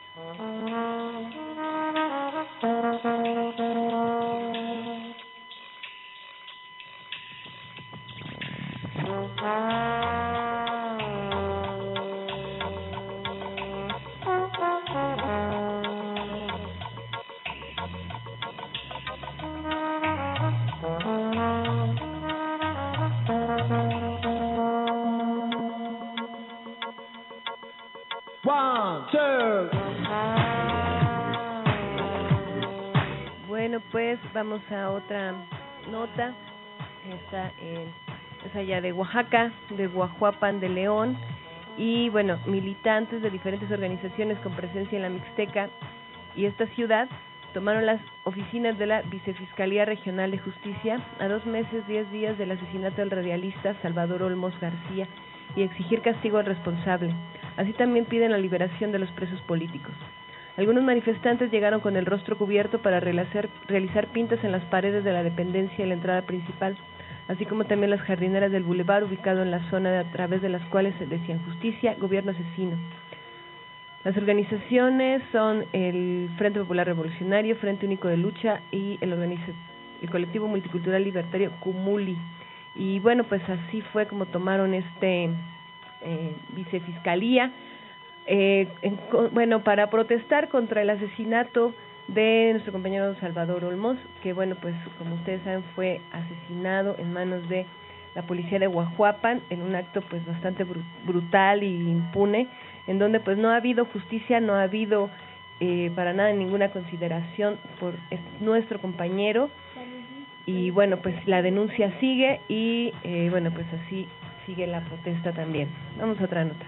Bueno, pues vamos a otra nota. Esta en, es allá de Oaxaca, de Guajuapan de León. Y bueno, militantes de diferentes organizaciones con presencia en la Mixteca y esta ciudad tomaron las oficinas de la Vicefiscalía Regional de Justicia a dos meses, diez días del asesinato del radialista Salvador Olmos García y exigir castigo al responsable. Así también piden la liberación de los presos políticos. Algunos manifestantes llegaron con el rostro cubierto para realizar, realizar pintas en las paredes de la dependencia y la entrada principal, así como también las jardineras del bulevar ubicado en la zona a través de las cuales se decían justicia, gobierno asesino. Las organizaciones son el Frente Popular Revolucionario, Frente Único de Lucha y el, organiza- el colectivo multicultural libertario Cumuli. Y bueno, pues así fue como tomaron este eh, vicefiscalía, eh, en, bueno, para protestar contra el asesinato de nuestro compañero Salvador Olmos, que bueno, pues como ustedes saben fue asesinado en manos de la policía de Guajuapan en un acto pues bastante br- brutal y impune, en donde pues no ha habido justicia, no ha habido eh, para nada ninguna consideración por nuestro compañero. Y bueno, pues la denuncia sigue y eh, bueno, pues así sigue la protesta también. Vamos a otra nota.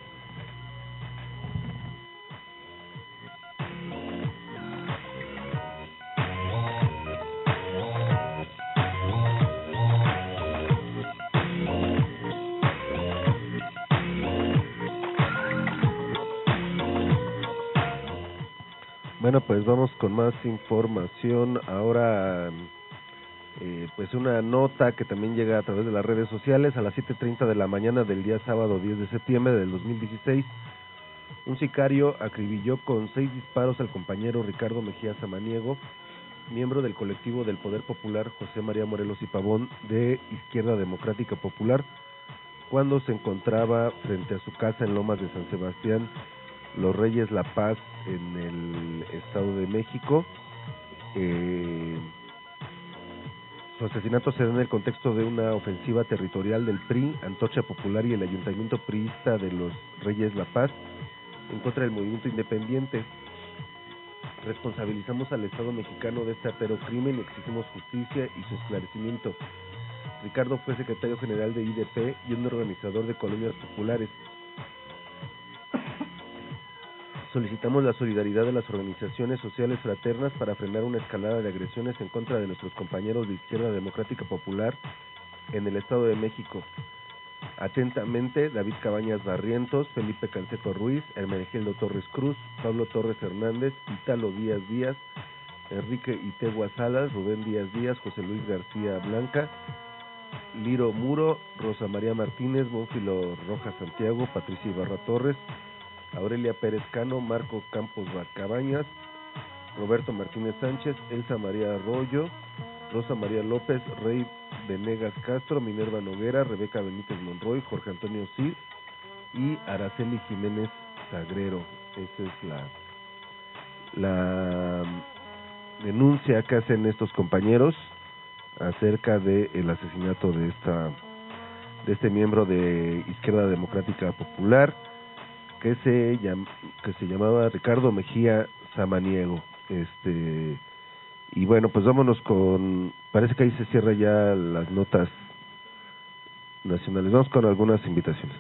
Bueno, pues vamos con más información. Ahora, eh, pues una nota que también llega a través de las redes sociales. A las siete treinta de la mañana del día sábado diez de septiembre del dos mil dieciséis, un sicario acribilló con seis disparos al compañero Ricardo Mejía Samaniego, miembro del colectivo del Poder Popular José María Morelos y Pavón de Izquierda Democrática Popular, cuando se encontraba frente a su casa en Lomas de San Sebastián, Los Reyes La Paz, en el Estado de México. Eh, su asesinato se da en el contexto de una ofensiva territorial del P R I, Antorcha Popular y el Ayuntamiento priista de Los Reyes La Paz en contra del movimiento independiente. Responsabilizamos al Estado mexicano de este artero crimen y exigimos justicia y su esclarecimiento. Ricardo fue secretario general de I D P y un organizador de colonias populares. Solicitamos la solidaridad de las organizaciones sociales fraternas para frenar una escalada de agresiones en contra de nuestros compañeros de Izquierda Democrática Popular en el Estado de México. Atentamente, David Cabañas Barrientos, Felipe Canseco Ruiz, Hermenegildo Torres Cruz, Pablo Torres Hernández, Italo Díaz Díaz, Enrique Itegua Salas, Rubén Díaz Díaz, José Luis García Blanca, Liro Muro, Rosa María Martínez, Mónfilo Rojas Santiago, Patricia Ibarra Torres, Aurelia Pérez Cano, Marco Campos Cabañas, Roberto Martínez Sánchez, Elsa María Arroyo, Rosa María López, Rey Venegas Castro, Minerva Noguera, Rebeca Benítez Monroy, Jorge Antonio Cid y Araceli Jiménez Sagrero. Esa es la, la denuncia que hacen estos compañeros acerca del asesinato de esta de este miembro de Izquierda Democrática Popular, que se llam, que se llamaba Ricardo Mejía Samaniego. Este y bueno, pues vámonos con, parece que ahí se cierra ya las notas nacionales. Vamos con algunas invitaciones.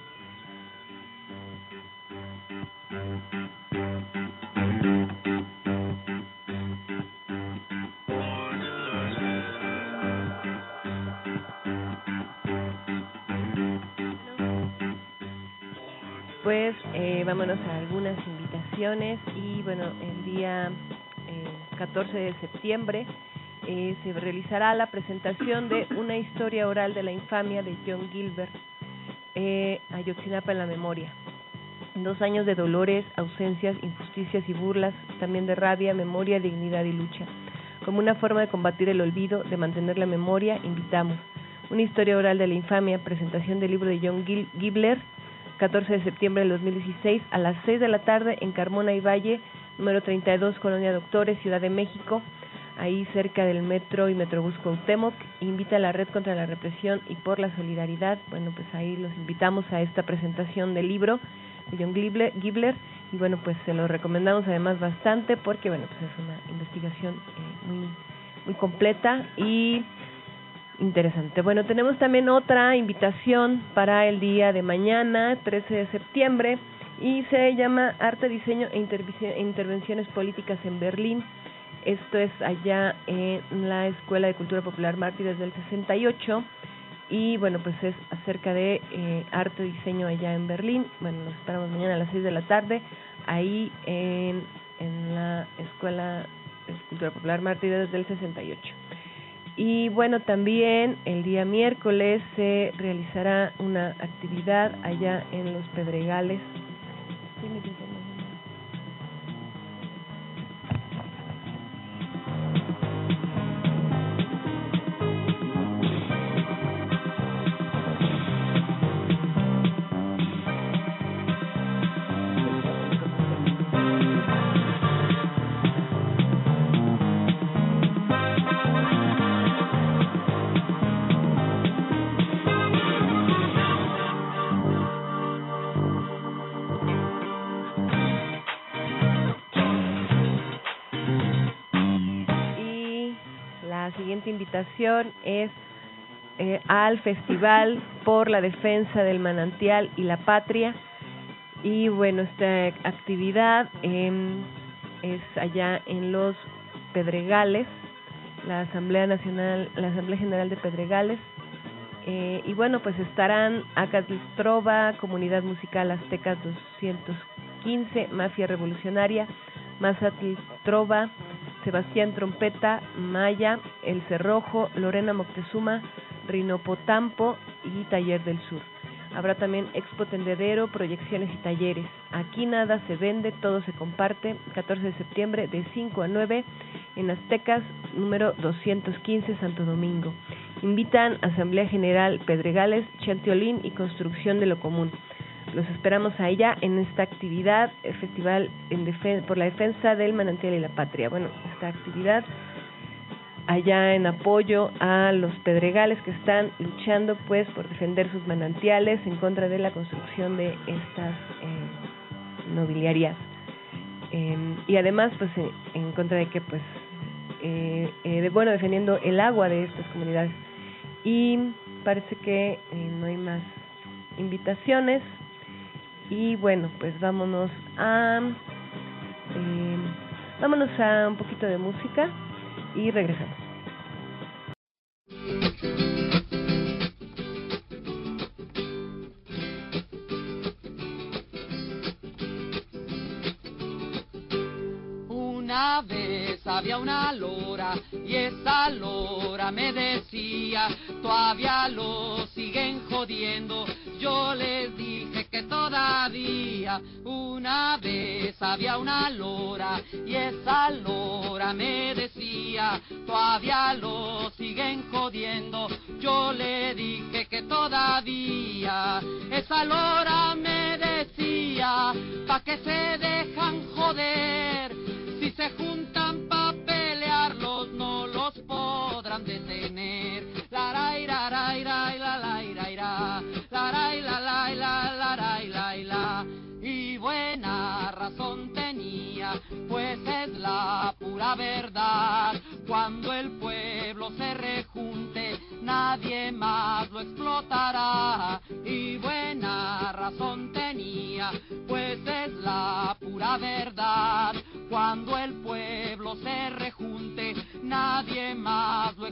Pues eh, vámonos a algunas invitaciones y bueno, el día eh, catorce de septiembre eh, se realizará la presentación de Una historia oral de la infamia de John Gilbert, eh, Ayotzinapa en la memoria. Dos años de dolores, ausencias, injusticias y burlas, también de rabia, memoria, dignidad y lucha. Como una forma de combatir el olvido, de mantener la memoria, invitamos Una historia oral de la infamia, presentación del libro de John Gilbert, catorce de septiembre del dos mil dieciséis a las seis de la tarde en Carmona y Valle, número treinta y dos, Colonia Doctores, Ciudad de México, ahí cerca del metro y Metrobús Cuauhtémoc. Invita a la Red contra la Represión y por la Solidaridad. Bueno, pues ahí los invitamos a esta presentación del libro de John Gilbert y bueno, pues se lo recomendamos además bastante porque bueno, pues es una investigación eh, muy muy completa y interesante. Bueno, tenemos también otra invitación para el día de mañana, trece de septiembre, y se llama Arte, Diseño e Intervenciones Políticas en Berlín. Esto es allá en la Escuela de Cultura Popular Mártires del sesenta y ocho, y bueno, pues es acerca de eh, arte, diseño allá en Berlín. Bueno, nos esperamos mañana a las seis de la tarde, ahí en, en la Escuela de Cultura Popular Mártires del sesenta y ocho. Y bueno, también el día miércoles se realizará una actividad allá en Los Pedregales. invitación es eh, al Festival por la Defensa del Manantial y la Patria. Y bueno, esta actividad eh, es allá en los Pedregales, la Asamblea Nacional, la Asamblea General de Pedregales. Eh, y bueno, pues estarán Acatl Trova, Comunidad Musical Aztecas doscientos quince, Mafia Revolucionaria, Mazatl Trova, Sebastián Trompeta, Maya, El Cerrojo, Lorena Moctezuma, Rinopotampo y Taller del Sur. Habrá también Expo Tendedero, proyecciones y talleres. Aquí nada se vende, todo se comparte. catorce de septiembre de cinco a nueve en Aztecas, número doscientos quince, Santo Domingo. Invitan Asamblea General Pedregales, Cheltiolín y Construcción de lo Común. Los esperamos a ella en esta actividad, el Festival en Defen- por la Defensa del Manantial y la Patria. Bueno, esta actividad allá en apoyo a los Pedregales que están luchando pues por defender sus manantiales en contra de la construcción de estas eh, nobiliarias eh, y además pues en, en contra de que pues eh, eh, de, bueno defendiendo el agua de estas comunidades. Y parece que eh, no hay más invitaciones y bueno, pues vámonos a eh, vámonos a un poquito de música y regresamos. Una vez había una lora y esa lora me decía, todavía lo siguen jodiendo. Yo les dije que todavía. Una vez había una lora y esa lora me decía, todavía lo siguen jodiendo. Yo le dije que todavía. Esa lora me decía, pa' que se dejan joder. Si se juntan pa' pelearlos no los podrán detener. La ra ra ra ra la la ra la ra la la la la ra la la. Y buena razón tenía, pues es la pura verdad. Cuando el pueblo se rejunte, nadie más lo explotará. Y buena razón tenía, pues es la pura verdad. Cuando el pueblo se rejunte, nadie más lo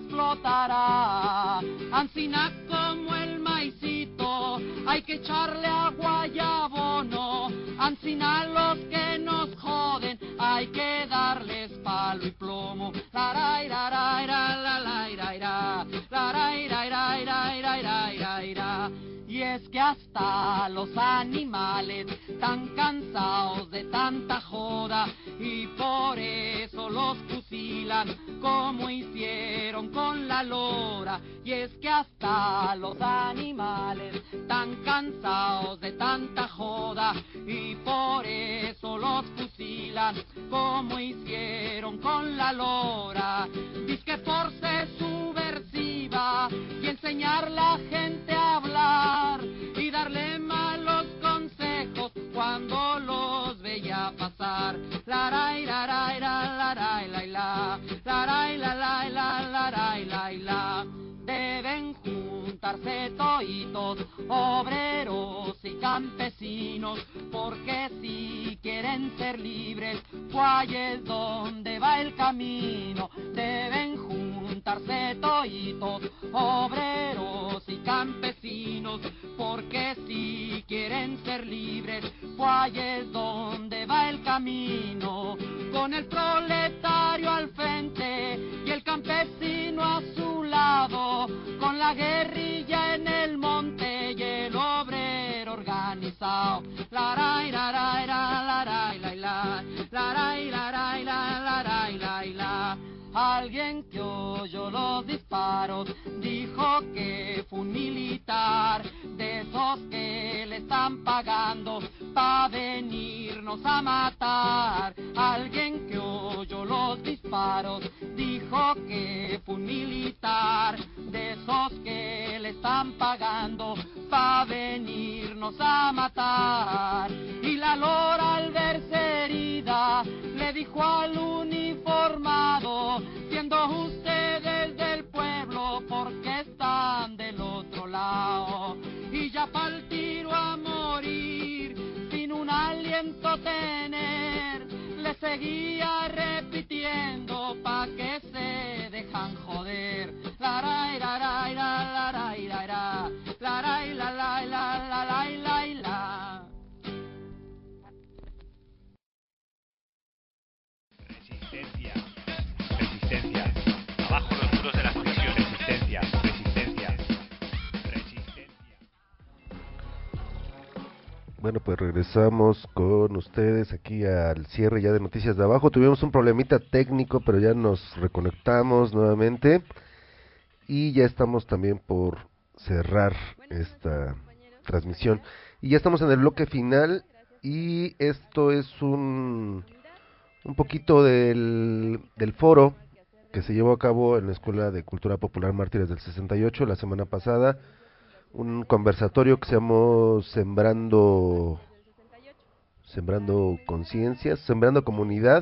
explotará. Ancina como el maicito, hay que echarle agua y abono. Ancina los que nos joden, hay que darles palo y plomo. La ra ra ra ra la la ra ra la ra ra ra ra ra ra ra. Y es que hasta los animales están cansados de tanta joda y por eso los fusilan como hicieron con la lora. Y es que hasta los animales están cansados de tanta joda y por eso los fusilan como hicieron con la lora. Disque force subversiva y enseñar a la gente a hablar y darle malos consejos cuando los veía pasar. La ra ra ra la ra la la la ra la la la la ra la la. Deben juntarse toitos, obreros y campesinos, porque si quieren ser libres, pues ahí es donde va el camino. Deben juntarse toitos, obreros y campesinos, porque si quieren ser libres, pues ahí es donde va el camino. Con el proletario al frente y el campesino a su lado, con la guerrilla en el monte y el obrero organizado. La ra ra ra ra la ra la la la ra ra ra la la ra la la. Alguien que oyó los disparos dijo que fue un militar, de esos que le están pagando pa' venirnos a matar. Alguien que oyó los disparos dijo que fue un militar, de esos que le están pagando pa' venirnos a matar. Y la lora al verse herida le dijo al uniformado, siendo ustedes del pueblo porque están del otro lado. Y ya pa'l tiro a morir, sin un aliento tener, le seguía repitiendo pa' que se dejan joder. La ra ra ra la ra ra ra la ra la la la la la la la. Resistencia, resistencia, abajo los muros de las prisiones. Resistencia, resistencia, resistencia. Bueno, pues regresamos con ustedes aquí al cierre ya de Noticias de Abajo. Tuvimos un problemita técnico, pero ya nos reconectamos nuevamente y ya estamos también por cerrar esta transmisión. Y ya estamos en el bloque final y esto es un, un poquito del, del foro que se llevó a cabo en la Escuela de Cultura Popular Mártires del sesenta y ocho la semana pasada. Un conversatorio que se llamó Sembrando Sembrando Conciencias, Sembrando Comunidad,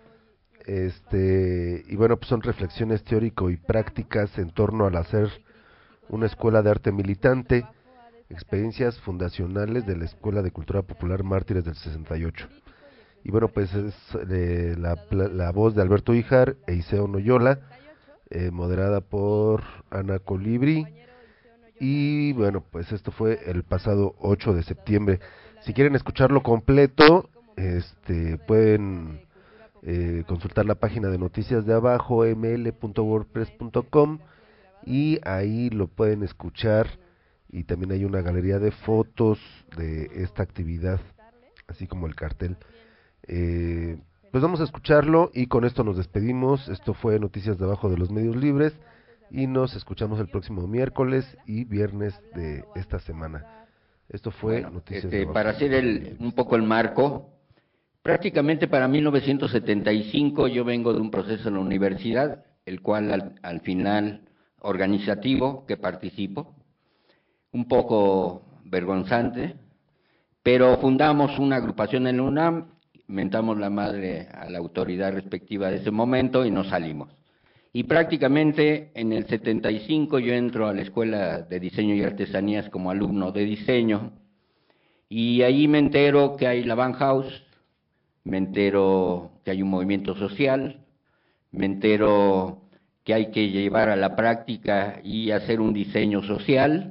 este y bueno, pues son reflexiones teórico y prácticas en torno al hacer una escuela de arte militante, experiencias fundacionales de la Escuela de Cultura Popular Mártires del sesenta y ocho. Y bueno, pues es eh, la, la voz de Alberto Híjar e Iseo Noyola, eh, moderada por Ana Colibri. Y bueno, pues esto fue el pasado ocho de septiembre. Si quieren escucharlo completo, este pueden eh, consultar la página de Noticias de Abajo, m l punto wordpress punto com, y ahí lo pueden escuchar. Y también hay una galería de fotos de esta actividad, así como el cartel. Eh, pues vamos a escucharlo y con esto nos despedimos. Esto fue Noticias de Abajo de los Medios Libres. Y nos escuchamos el próximo miércoles y viernes de esta semana. Esto fue bueno, Noticias este, de Abajo. Para hacer el, un poco el marco, prácticamente para mil novecientos setenta y cinco yo vengo de un proceso en la universidad, el cual al, al final organizativo que participo, un poco vergonzante, pero fundamos una agrupación en la UNAM, mentamos la madre a la autoridad respectiva de ese momento y nos salimos. Y prácticamente en el setenta y cinco yo entro a la Escuela de Diseño y Artesanías como alumno de diseño, y ahí me entero que hay la Bauhaus, me entero que hay un movimiento social, me entero que hay que llevar a la práctica y hacer un diseño social,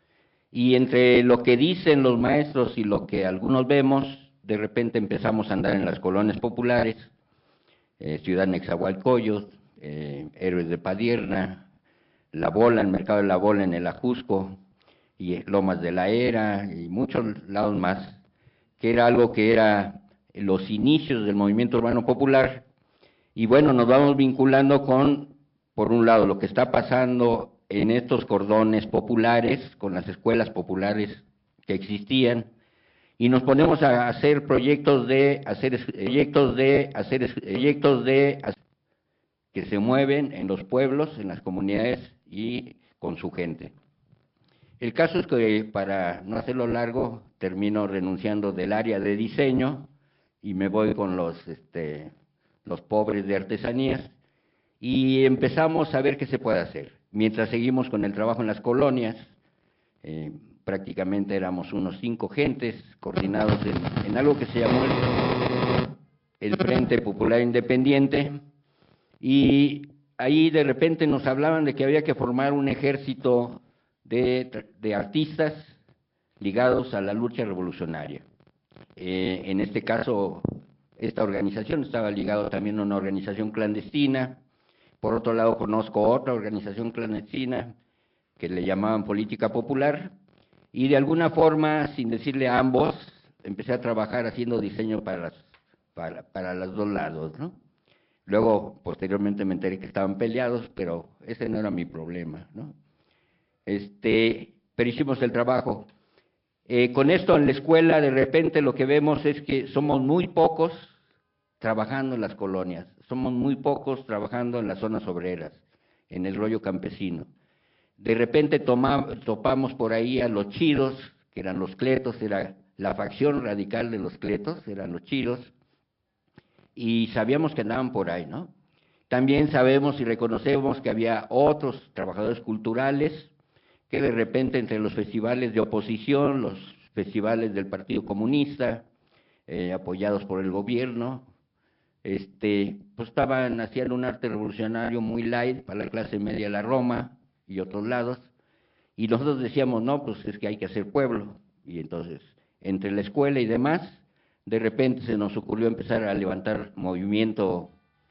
y entre lo que dicen los maestros y lo que algunos vemos, de repente empezamos a andar en las colonias populares, eh, Ciudad Nezahualcóyotl, Eh, Héroes de Padierna, La Bola, el Mercado de la Bola en el Ajusco, y Lomas de la Era, y muchos lados más, que era algo que era los inicios del movimiento urbano popular. Y bueno, nos vamos vinculando con, por un lado, lo que está pasando en estos cordones populares, con las escuelas populares que existían, y nos ponemos a hacer proyectos de hacer proyectos de hacer proyectos de que se mueven en los pueblos, en las comunidades y con su gente. El caso es que, para no hacerlo largo, termino renunciando del área de diseño y me voy con los, este, los pobres de artesanías, y empezamos a ver qué se puede hacer. Mientras seguimos con el trabajo en las colonias, eh, prácticamente éramos unos cinco gentes coordinados en, en algo que se llamó el, el Frente Popular Independiente, y ahí de repente nos hablaban de que había que formar un ejército de, de artistas ligados a la lucha revolucionaria. Eh, en este caso, esta organización estaba ligada también a una organización clandestina. Por otro lado, conozco otra organización clandestina que le llamaban Política Popular, y de alguna forma, sin decirle a ambos, empecé a trabajar haciendo diseño para, las, para, para los dos lados, ¿no? Luego, posteriormente me enteré que estaban peleados, pero ese no era mi problema, ¿no? Este, pero hicimos el trabajo. Eh, con esto en la escuela, de repente lo que vemos es que somos muy pocos trabajando en las colonias, somos muy pocos trabajando en las zonas obreras, en el rollo campesino. De repente toma, topamos por ahí a los chidos, que eran los cletos, era la facción radical de los cletos, eran los chidos, y sabíamos que andaban por ahí, ¿no? También sabemos y reconocemos que había otros trabajadores culturales que de repente entre los festivales de oposición, los festivales del Partido Comunista, eh, apoyados por el gobierno, este, pues estaban haciendo un arte revolucionario muy light para la clase media de la Roma y otros lados, y nosotros decíamos, no, pues es que hay que hacer pueblo, y entonces, entre la escuela y demás, de repente se nos ocurrió empezar a levantar movimiento,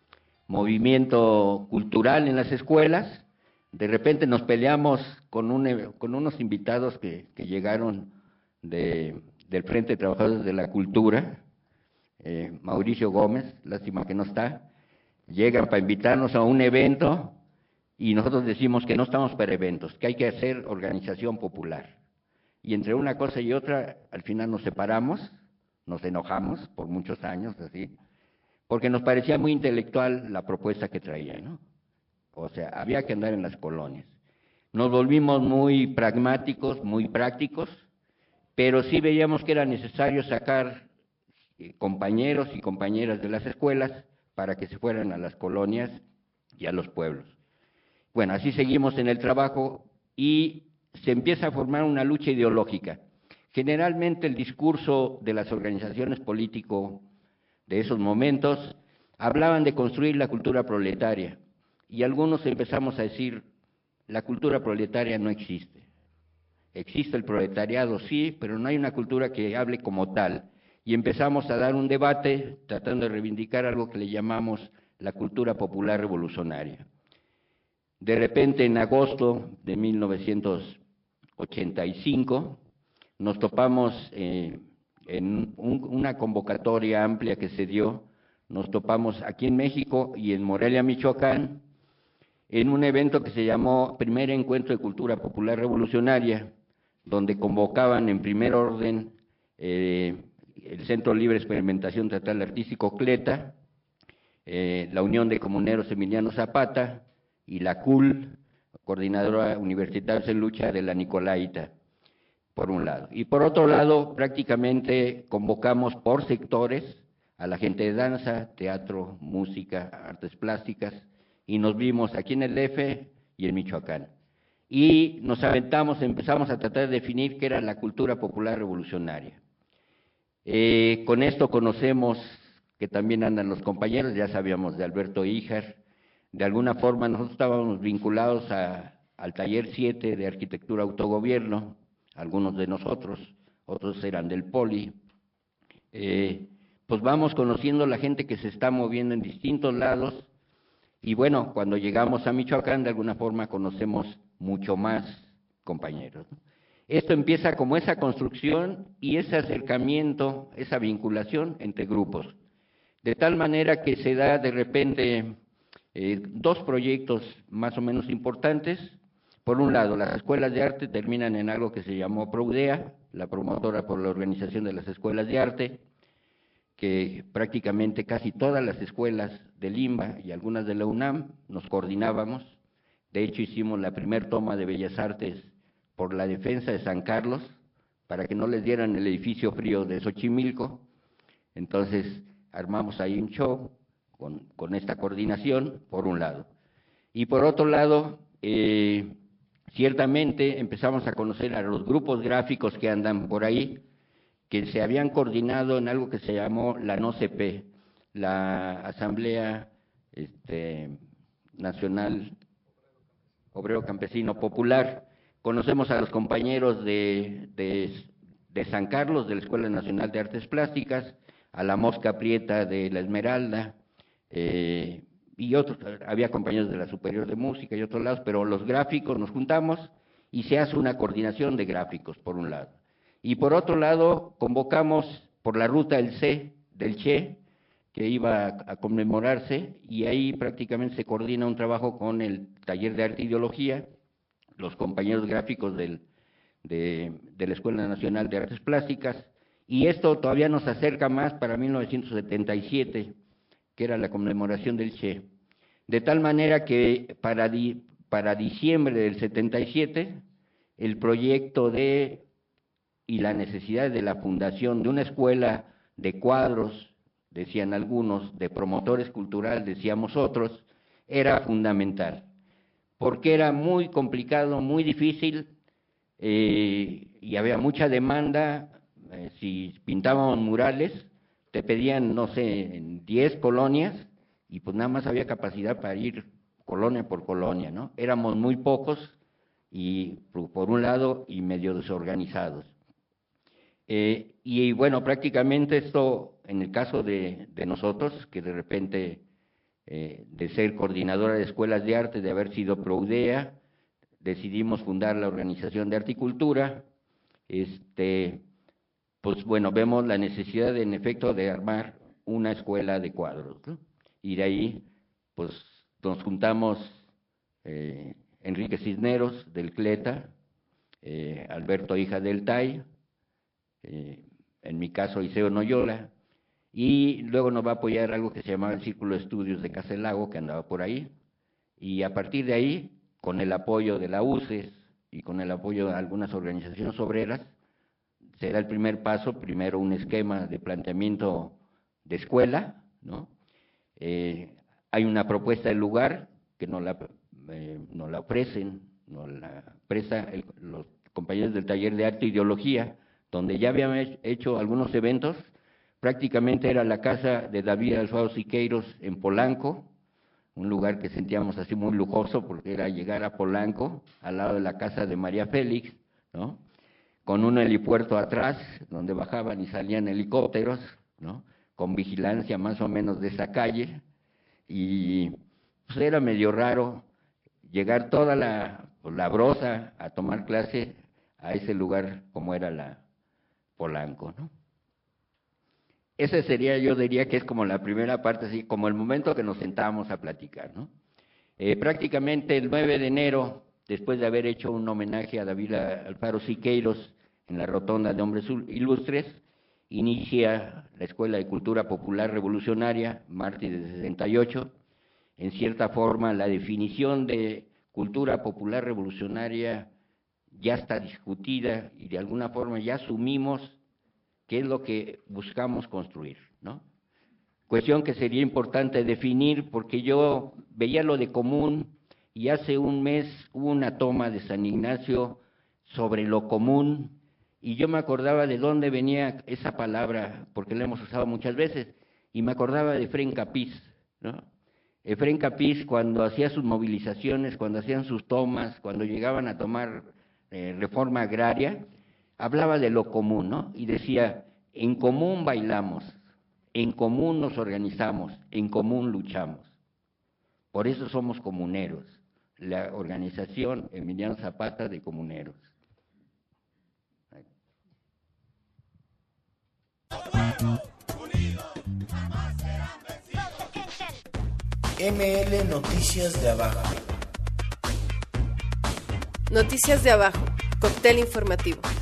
movimiento cultural en las escuelas. De repente nos peleamos con, un, con unos invitados que, que llegaron de, del Frente de Trabajadores de la Cultura, eh, Mauricio Gómez, lástima que no está, llegan para invitarnos a un evento y nosotros decimos que no estamos para eventos, que hay que hacer organización popular. Y entre una cosa y otra, al final nos separamos, nos enojamos por muchos años, así, porque nos parecía muy intelectual la propuesta que traían, ¿no? O sea, había que andar en las colonias. Nos volvimos muy pragmáticos, muy prácticos, pero sí veíamos que era necesario sacar eh, compañeros y compañeras de las escuelas para que se fueran a las colonias y a los pueblos. Bueno, así seguimos en el trabajo y se empieza a formar una lucha ideológica. Generalmente el discurso de las organizaciones políticas de esos momentos hablaban de construir la cultura proletaria y algunos empezamos a decir, la cultura proletaria no existe. Existe el proletariado, sí, pero no hay una cultura que hable como tal. Y empezamos a dar un debate tratando de reivindicar algo que le llamamos la cultura popular revolucionaria. De repente, en agosto de mil novecientos ochenta y cinco, nos topamos eh, en un, una convocatoria amplia que se dio, nos topamos aquí en México y en Morelia, Michoacán, en un evento que se llamó Primer Encuentro de Cultura Popular Revolucionaria, donde convocaban en primer orden eh, el Centro Libre de Experimentación Teatral Artístico CLETA, eh, la Unión de Comuneros Emiliano Zapata y la C U L, Coordinadora Universitaria en Lucha de la Nicolaita, por un lado. Y por otro lado, prácticamente convocamos por sectores a la gente de danza, teatro, música, artes plásticas, y nos vimos aquí en el D F y en Michoacán. Y nos aventamos, empezamos a tratar de definir qué era la cultura popular revolucionaria. Eh, con esto conocemos que también andan los compañeros, ya sabíamos de Alberto Híjar. De alguna forma nosotros estábamos vinculados a, al taller siete de arquitectura autogobierno, algunos de nosotros, otros eran del Poli. Eh, pues vamos conociendo la gente que se está moviendo en distintos lados y bueno, cuando llegamos a Michoacán de alguna forma conocemos mucho más compañeros, ¿no? Esto empieza como esa construcción y ese acercamiento, esa vinculación entre grupos, de tal manera que se da de repente eh, dos proyectos más o menos importantes. Por un lado, las escuelas de arte terminan en algo que se llamó PROUDEA, la promotora por la Organización de las Escuelas de Arte, que prácticamente casi todas las escuelas del I M B A y algunas de la UNAM nos coordinábamos. De hecho, hicimos la primer toma de Bellas Artes por la defensa de San Carlos, para que no les dieran el edificio frío de Xochimilco. Entonces, armamos ahí un show con, con esta coordinación, por un lado. Y por otro lado, eh, ciertamente empezamos a conocer a los grupos gráficos que andan por ahí, que se habían coordinado en algo que se llamó la N O C P, la Asamblea este, Nacional Obrero Campesino Popular. Conocemos a los compañeros de, de, de San Carlos, de la Escuela Nacional de Artes Plásticas, a la Mosca Prieta de la Esmeralda, eh, y otros, había compañeros de la Superior de Música y otros lados, pero los gráficos nos juntamos y se hace una coordinación de gráficos, por un lado. Y por otro lado, convocamos por la ruta del C, del Che, que iba a, a conmemorarse, y ahí prácticamente se coordina un trabajo con el Taller de Arte e Ideología, los compañeros gráficos del, de, de la Escuela Nacional de Artes Plásticas, y esto todavía nos acerca más para mil novecientos setenta y siete, que era la conmemoración del Che. De tal manera que para, di, para diciembre del setenta y siete, el proyecto de y la necesidad de la fundación de una escuela de cuadros, decían algunos, de promotores culturales, decíamos otros, era fundamental, porque era muy complicado, muy difícil, eh, y había mucha demanda. Eh, si pintábamos murales, te pedían, no sé, en diez colonias, y pues nada más había capacidad para ir colonia por colonia, ¿no? Éramos muy pocos, y por un lado, y medio desorganizados. Eh, y bueno, prácticamente esto, en el caso de, de nosotros, que de repente, eh, de ser coordinadora de escuelas de arte, de haber sido ProUDEA, decidimos fundar la Organización de Arte y Cultura. Este, pues bueno, vemos la necesidad, en efecto, de armar una escuela de cuadros, ¿no? Y de ahí, pues, nos juntamos eh, Enrique Cisneros, del CLETA, eh, Alberto Hija del T A I, eh, en mi caso Iseo Noyola, y luego nos va a apoyar algo que se llamaba el Círculo de Estudios de Caselago, que andaba por ahí, y a partir de ahí, con el apoyo de la U C E S y con el apoyo de algunas organizaciones obreras, será el primer paso, primero un esquema de planteamiento de escuela, ¿no? Eh, hay una propuesta del lugar que nos la, eh, nos la ofrecen, nos la presta el, los compañeros del taller de arte e ideología, donde ya habíamos hecho algunos eventos. Prácticamente era la casa de David Alfaro Siqueiros en Polanco, un lugar que sentíamos así muy lujoso porque era llegar a Polanco, al lado de la casa de María Félix, ¿no? Con un helipuerto atrás, donde bajaban y salían helicópteros, ¿no? Con vigilancia más o menos de esa calle, y pues era medio raro llegar toda la, pues, la brosa a tomar clase a ese lugar como era la Polanco, ¿no? Ese sería, yo diría que es como la primera parte, así como el momento que nos sentábamos a platicar, ¿no? Eh, prácticamente el nueve de enero, después de haber hecho un homenaje a David Alfaro Siqueiros en la Rotonda de Hombres Ilustres, inicia la Escuela de Cultura Popular Revolucionaria, martes de sesenta y ocho. En cierta forma, la definición de cultura popular revolucionaria ya está discutida y de alguna forma ya asumimos qué es lo que buscamos construir, ¿no? Cuestión que sería importante definir, porque yo veía lo de común, y hace un mes hubo una toma de San Ignacio sobre lo común, y yo me acordaba de dónde venía esa palabra, porque la hemos usado muchas veces, y me acordaba de Efrén Capiz, ¿no? Efrén Capiz, cuando hacía sus movilizaciones, cuando hacían sus tomas, cuando llegaban a tomar eh, reforma agraria, hablaba de lo común, ¿no? Y decía, en común bailamos, en común nos organizamos, en común luchamos. Por eso somos comuneros, la organización Emiliano Zapata de Comuneros. M L Noticias de Abajo. Noticias de Abajo, cóctel informativo.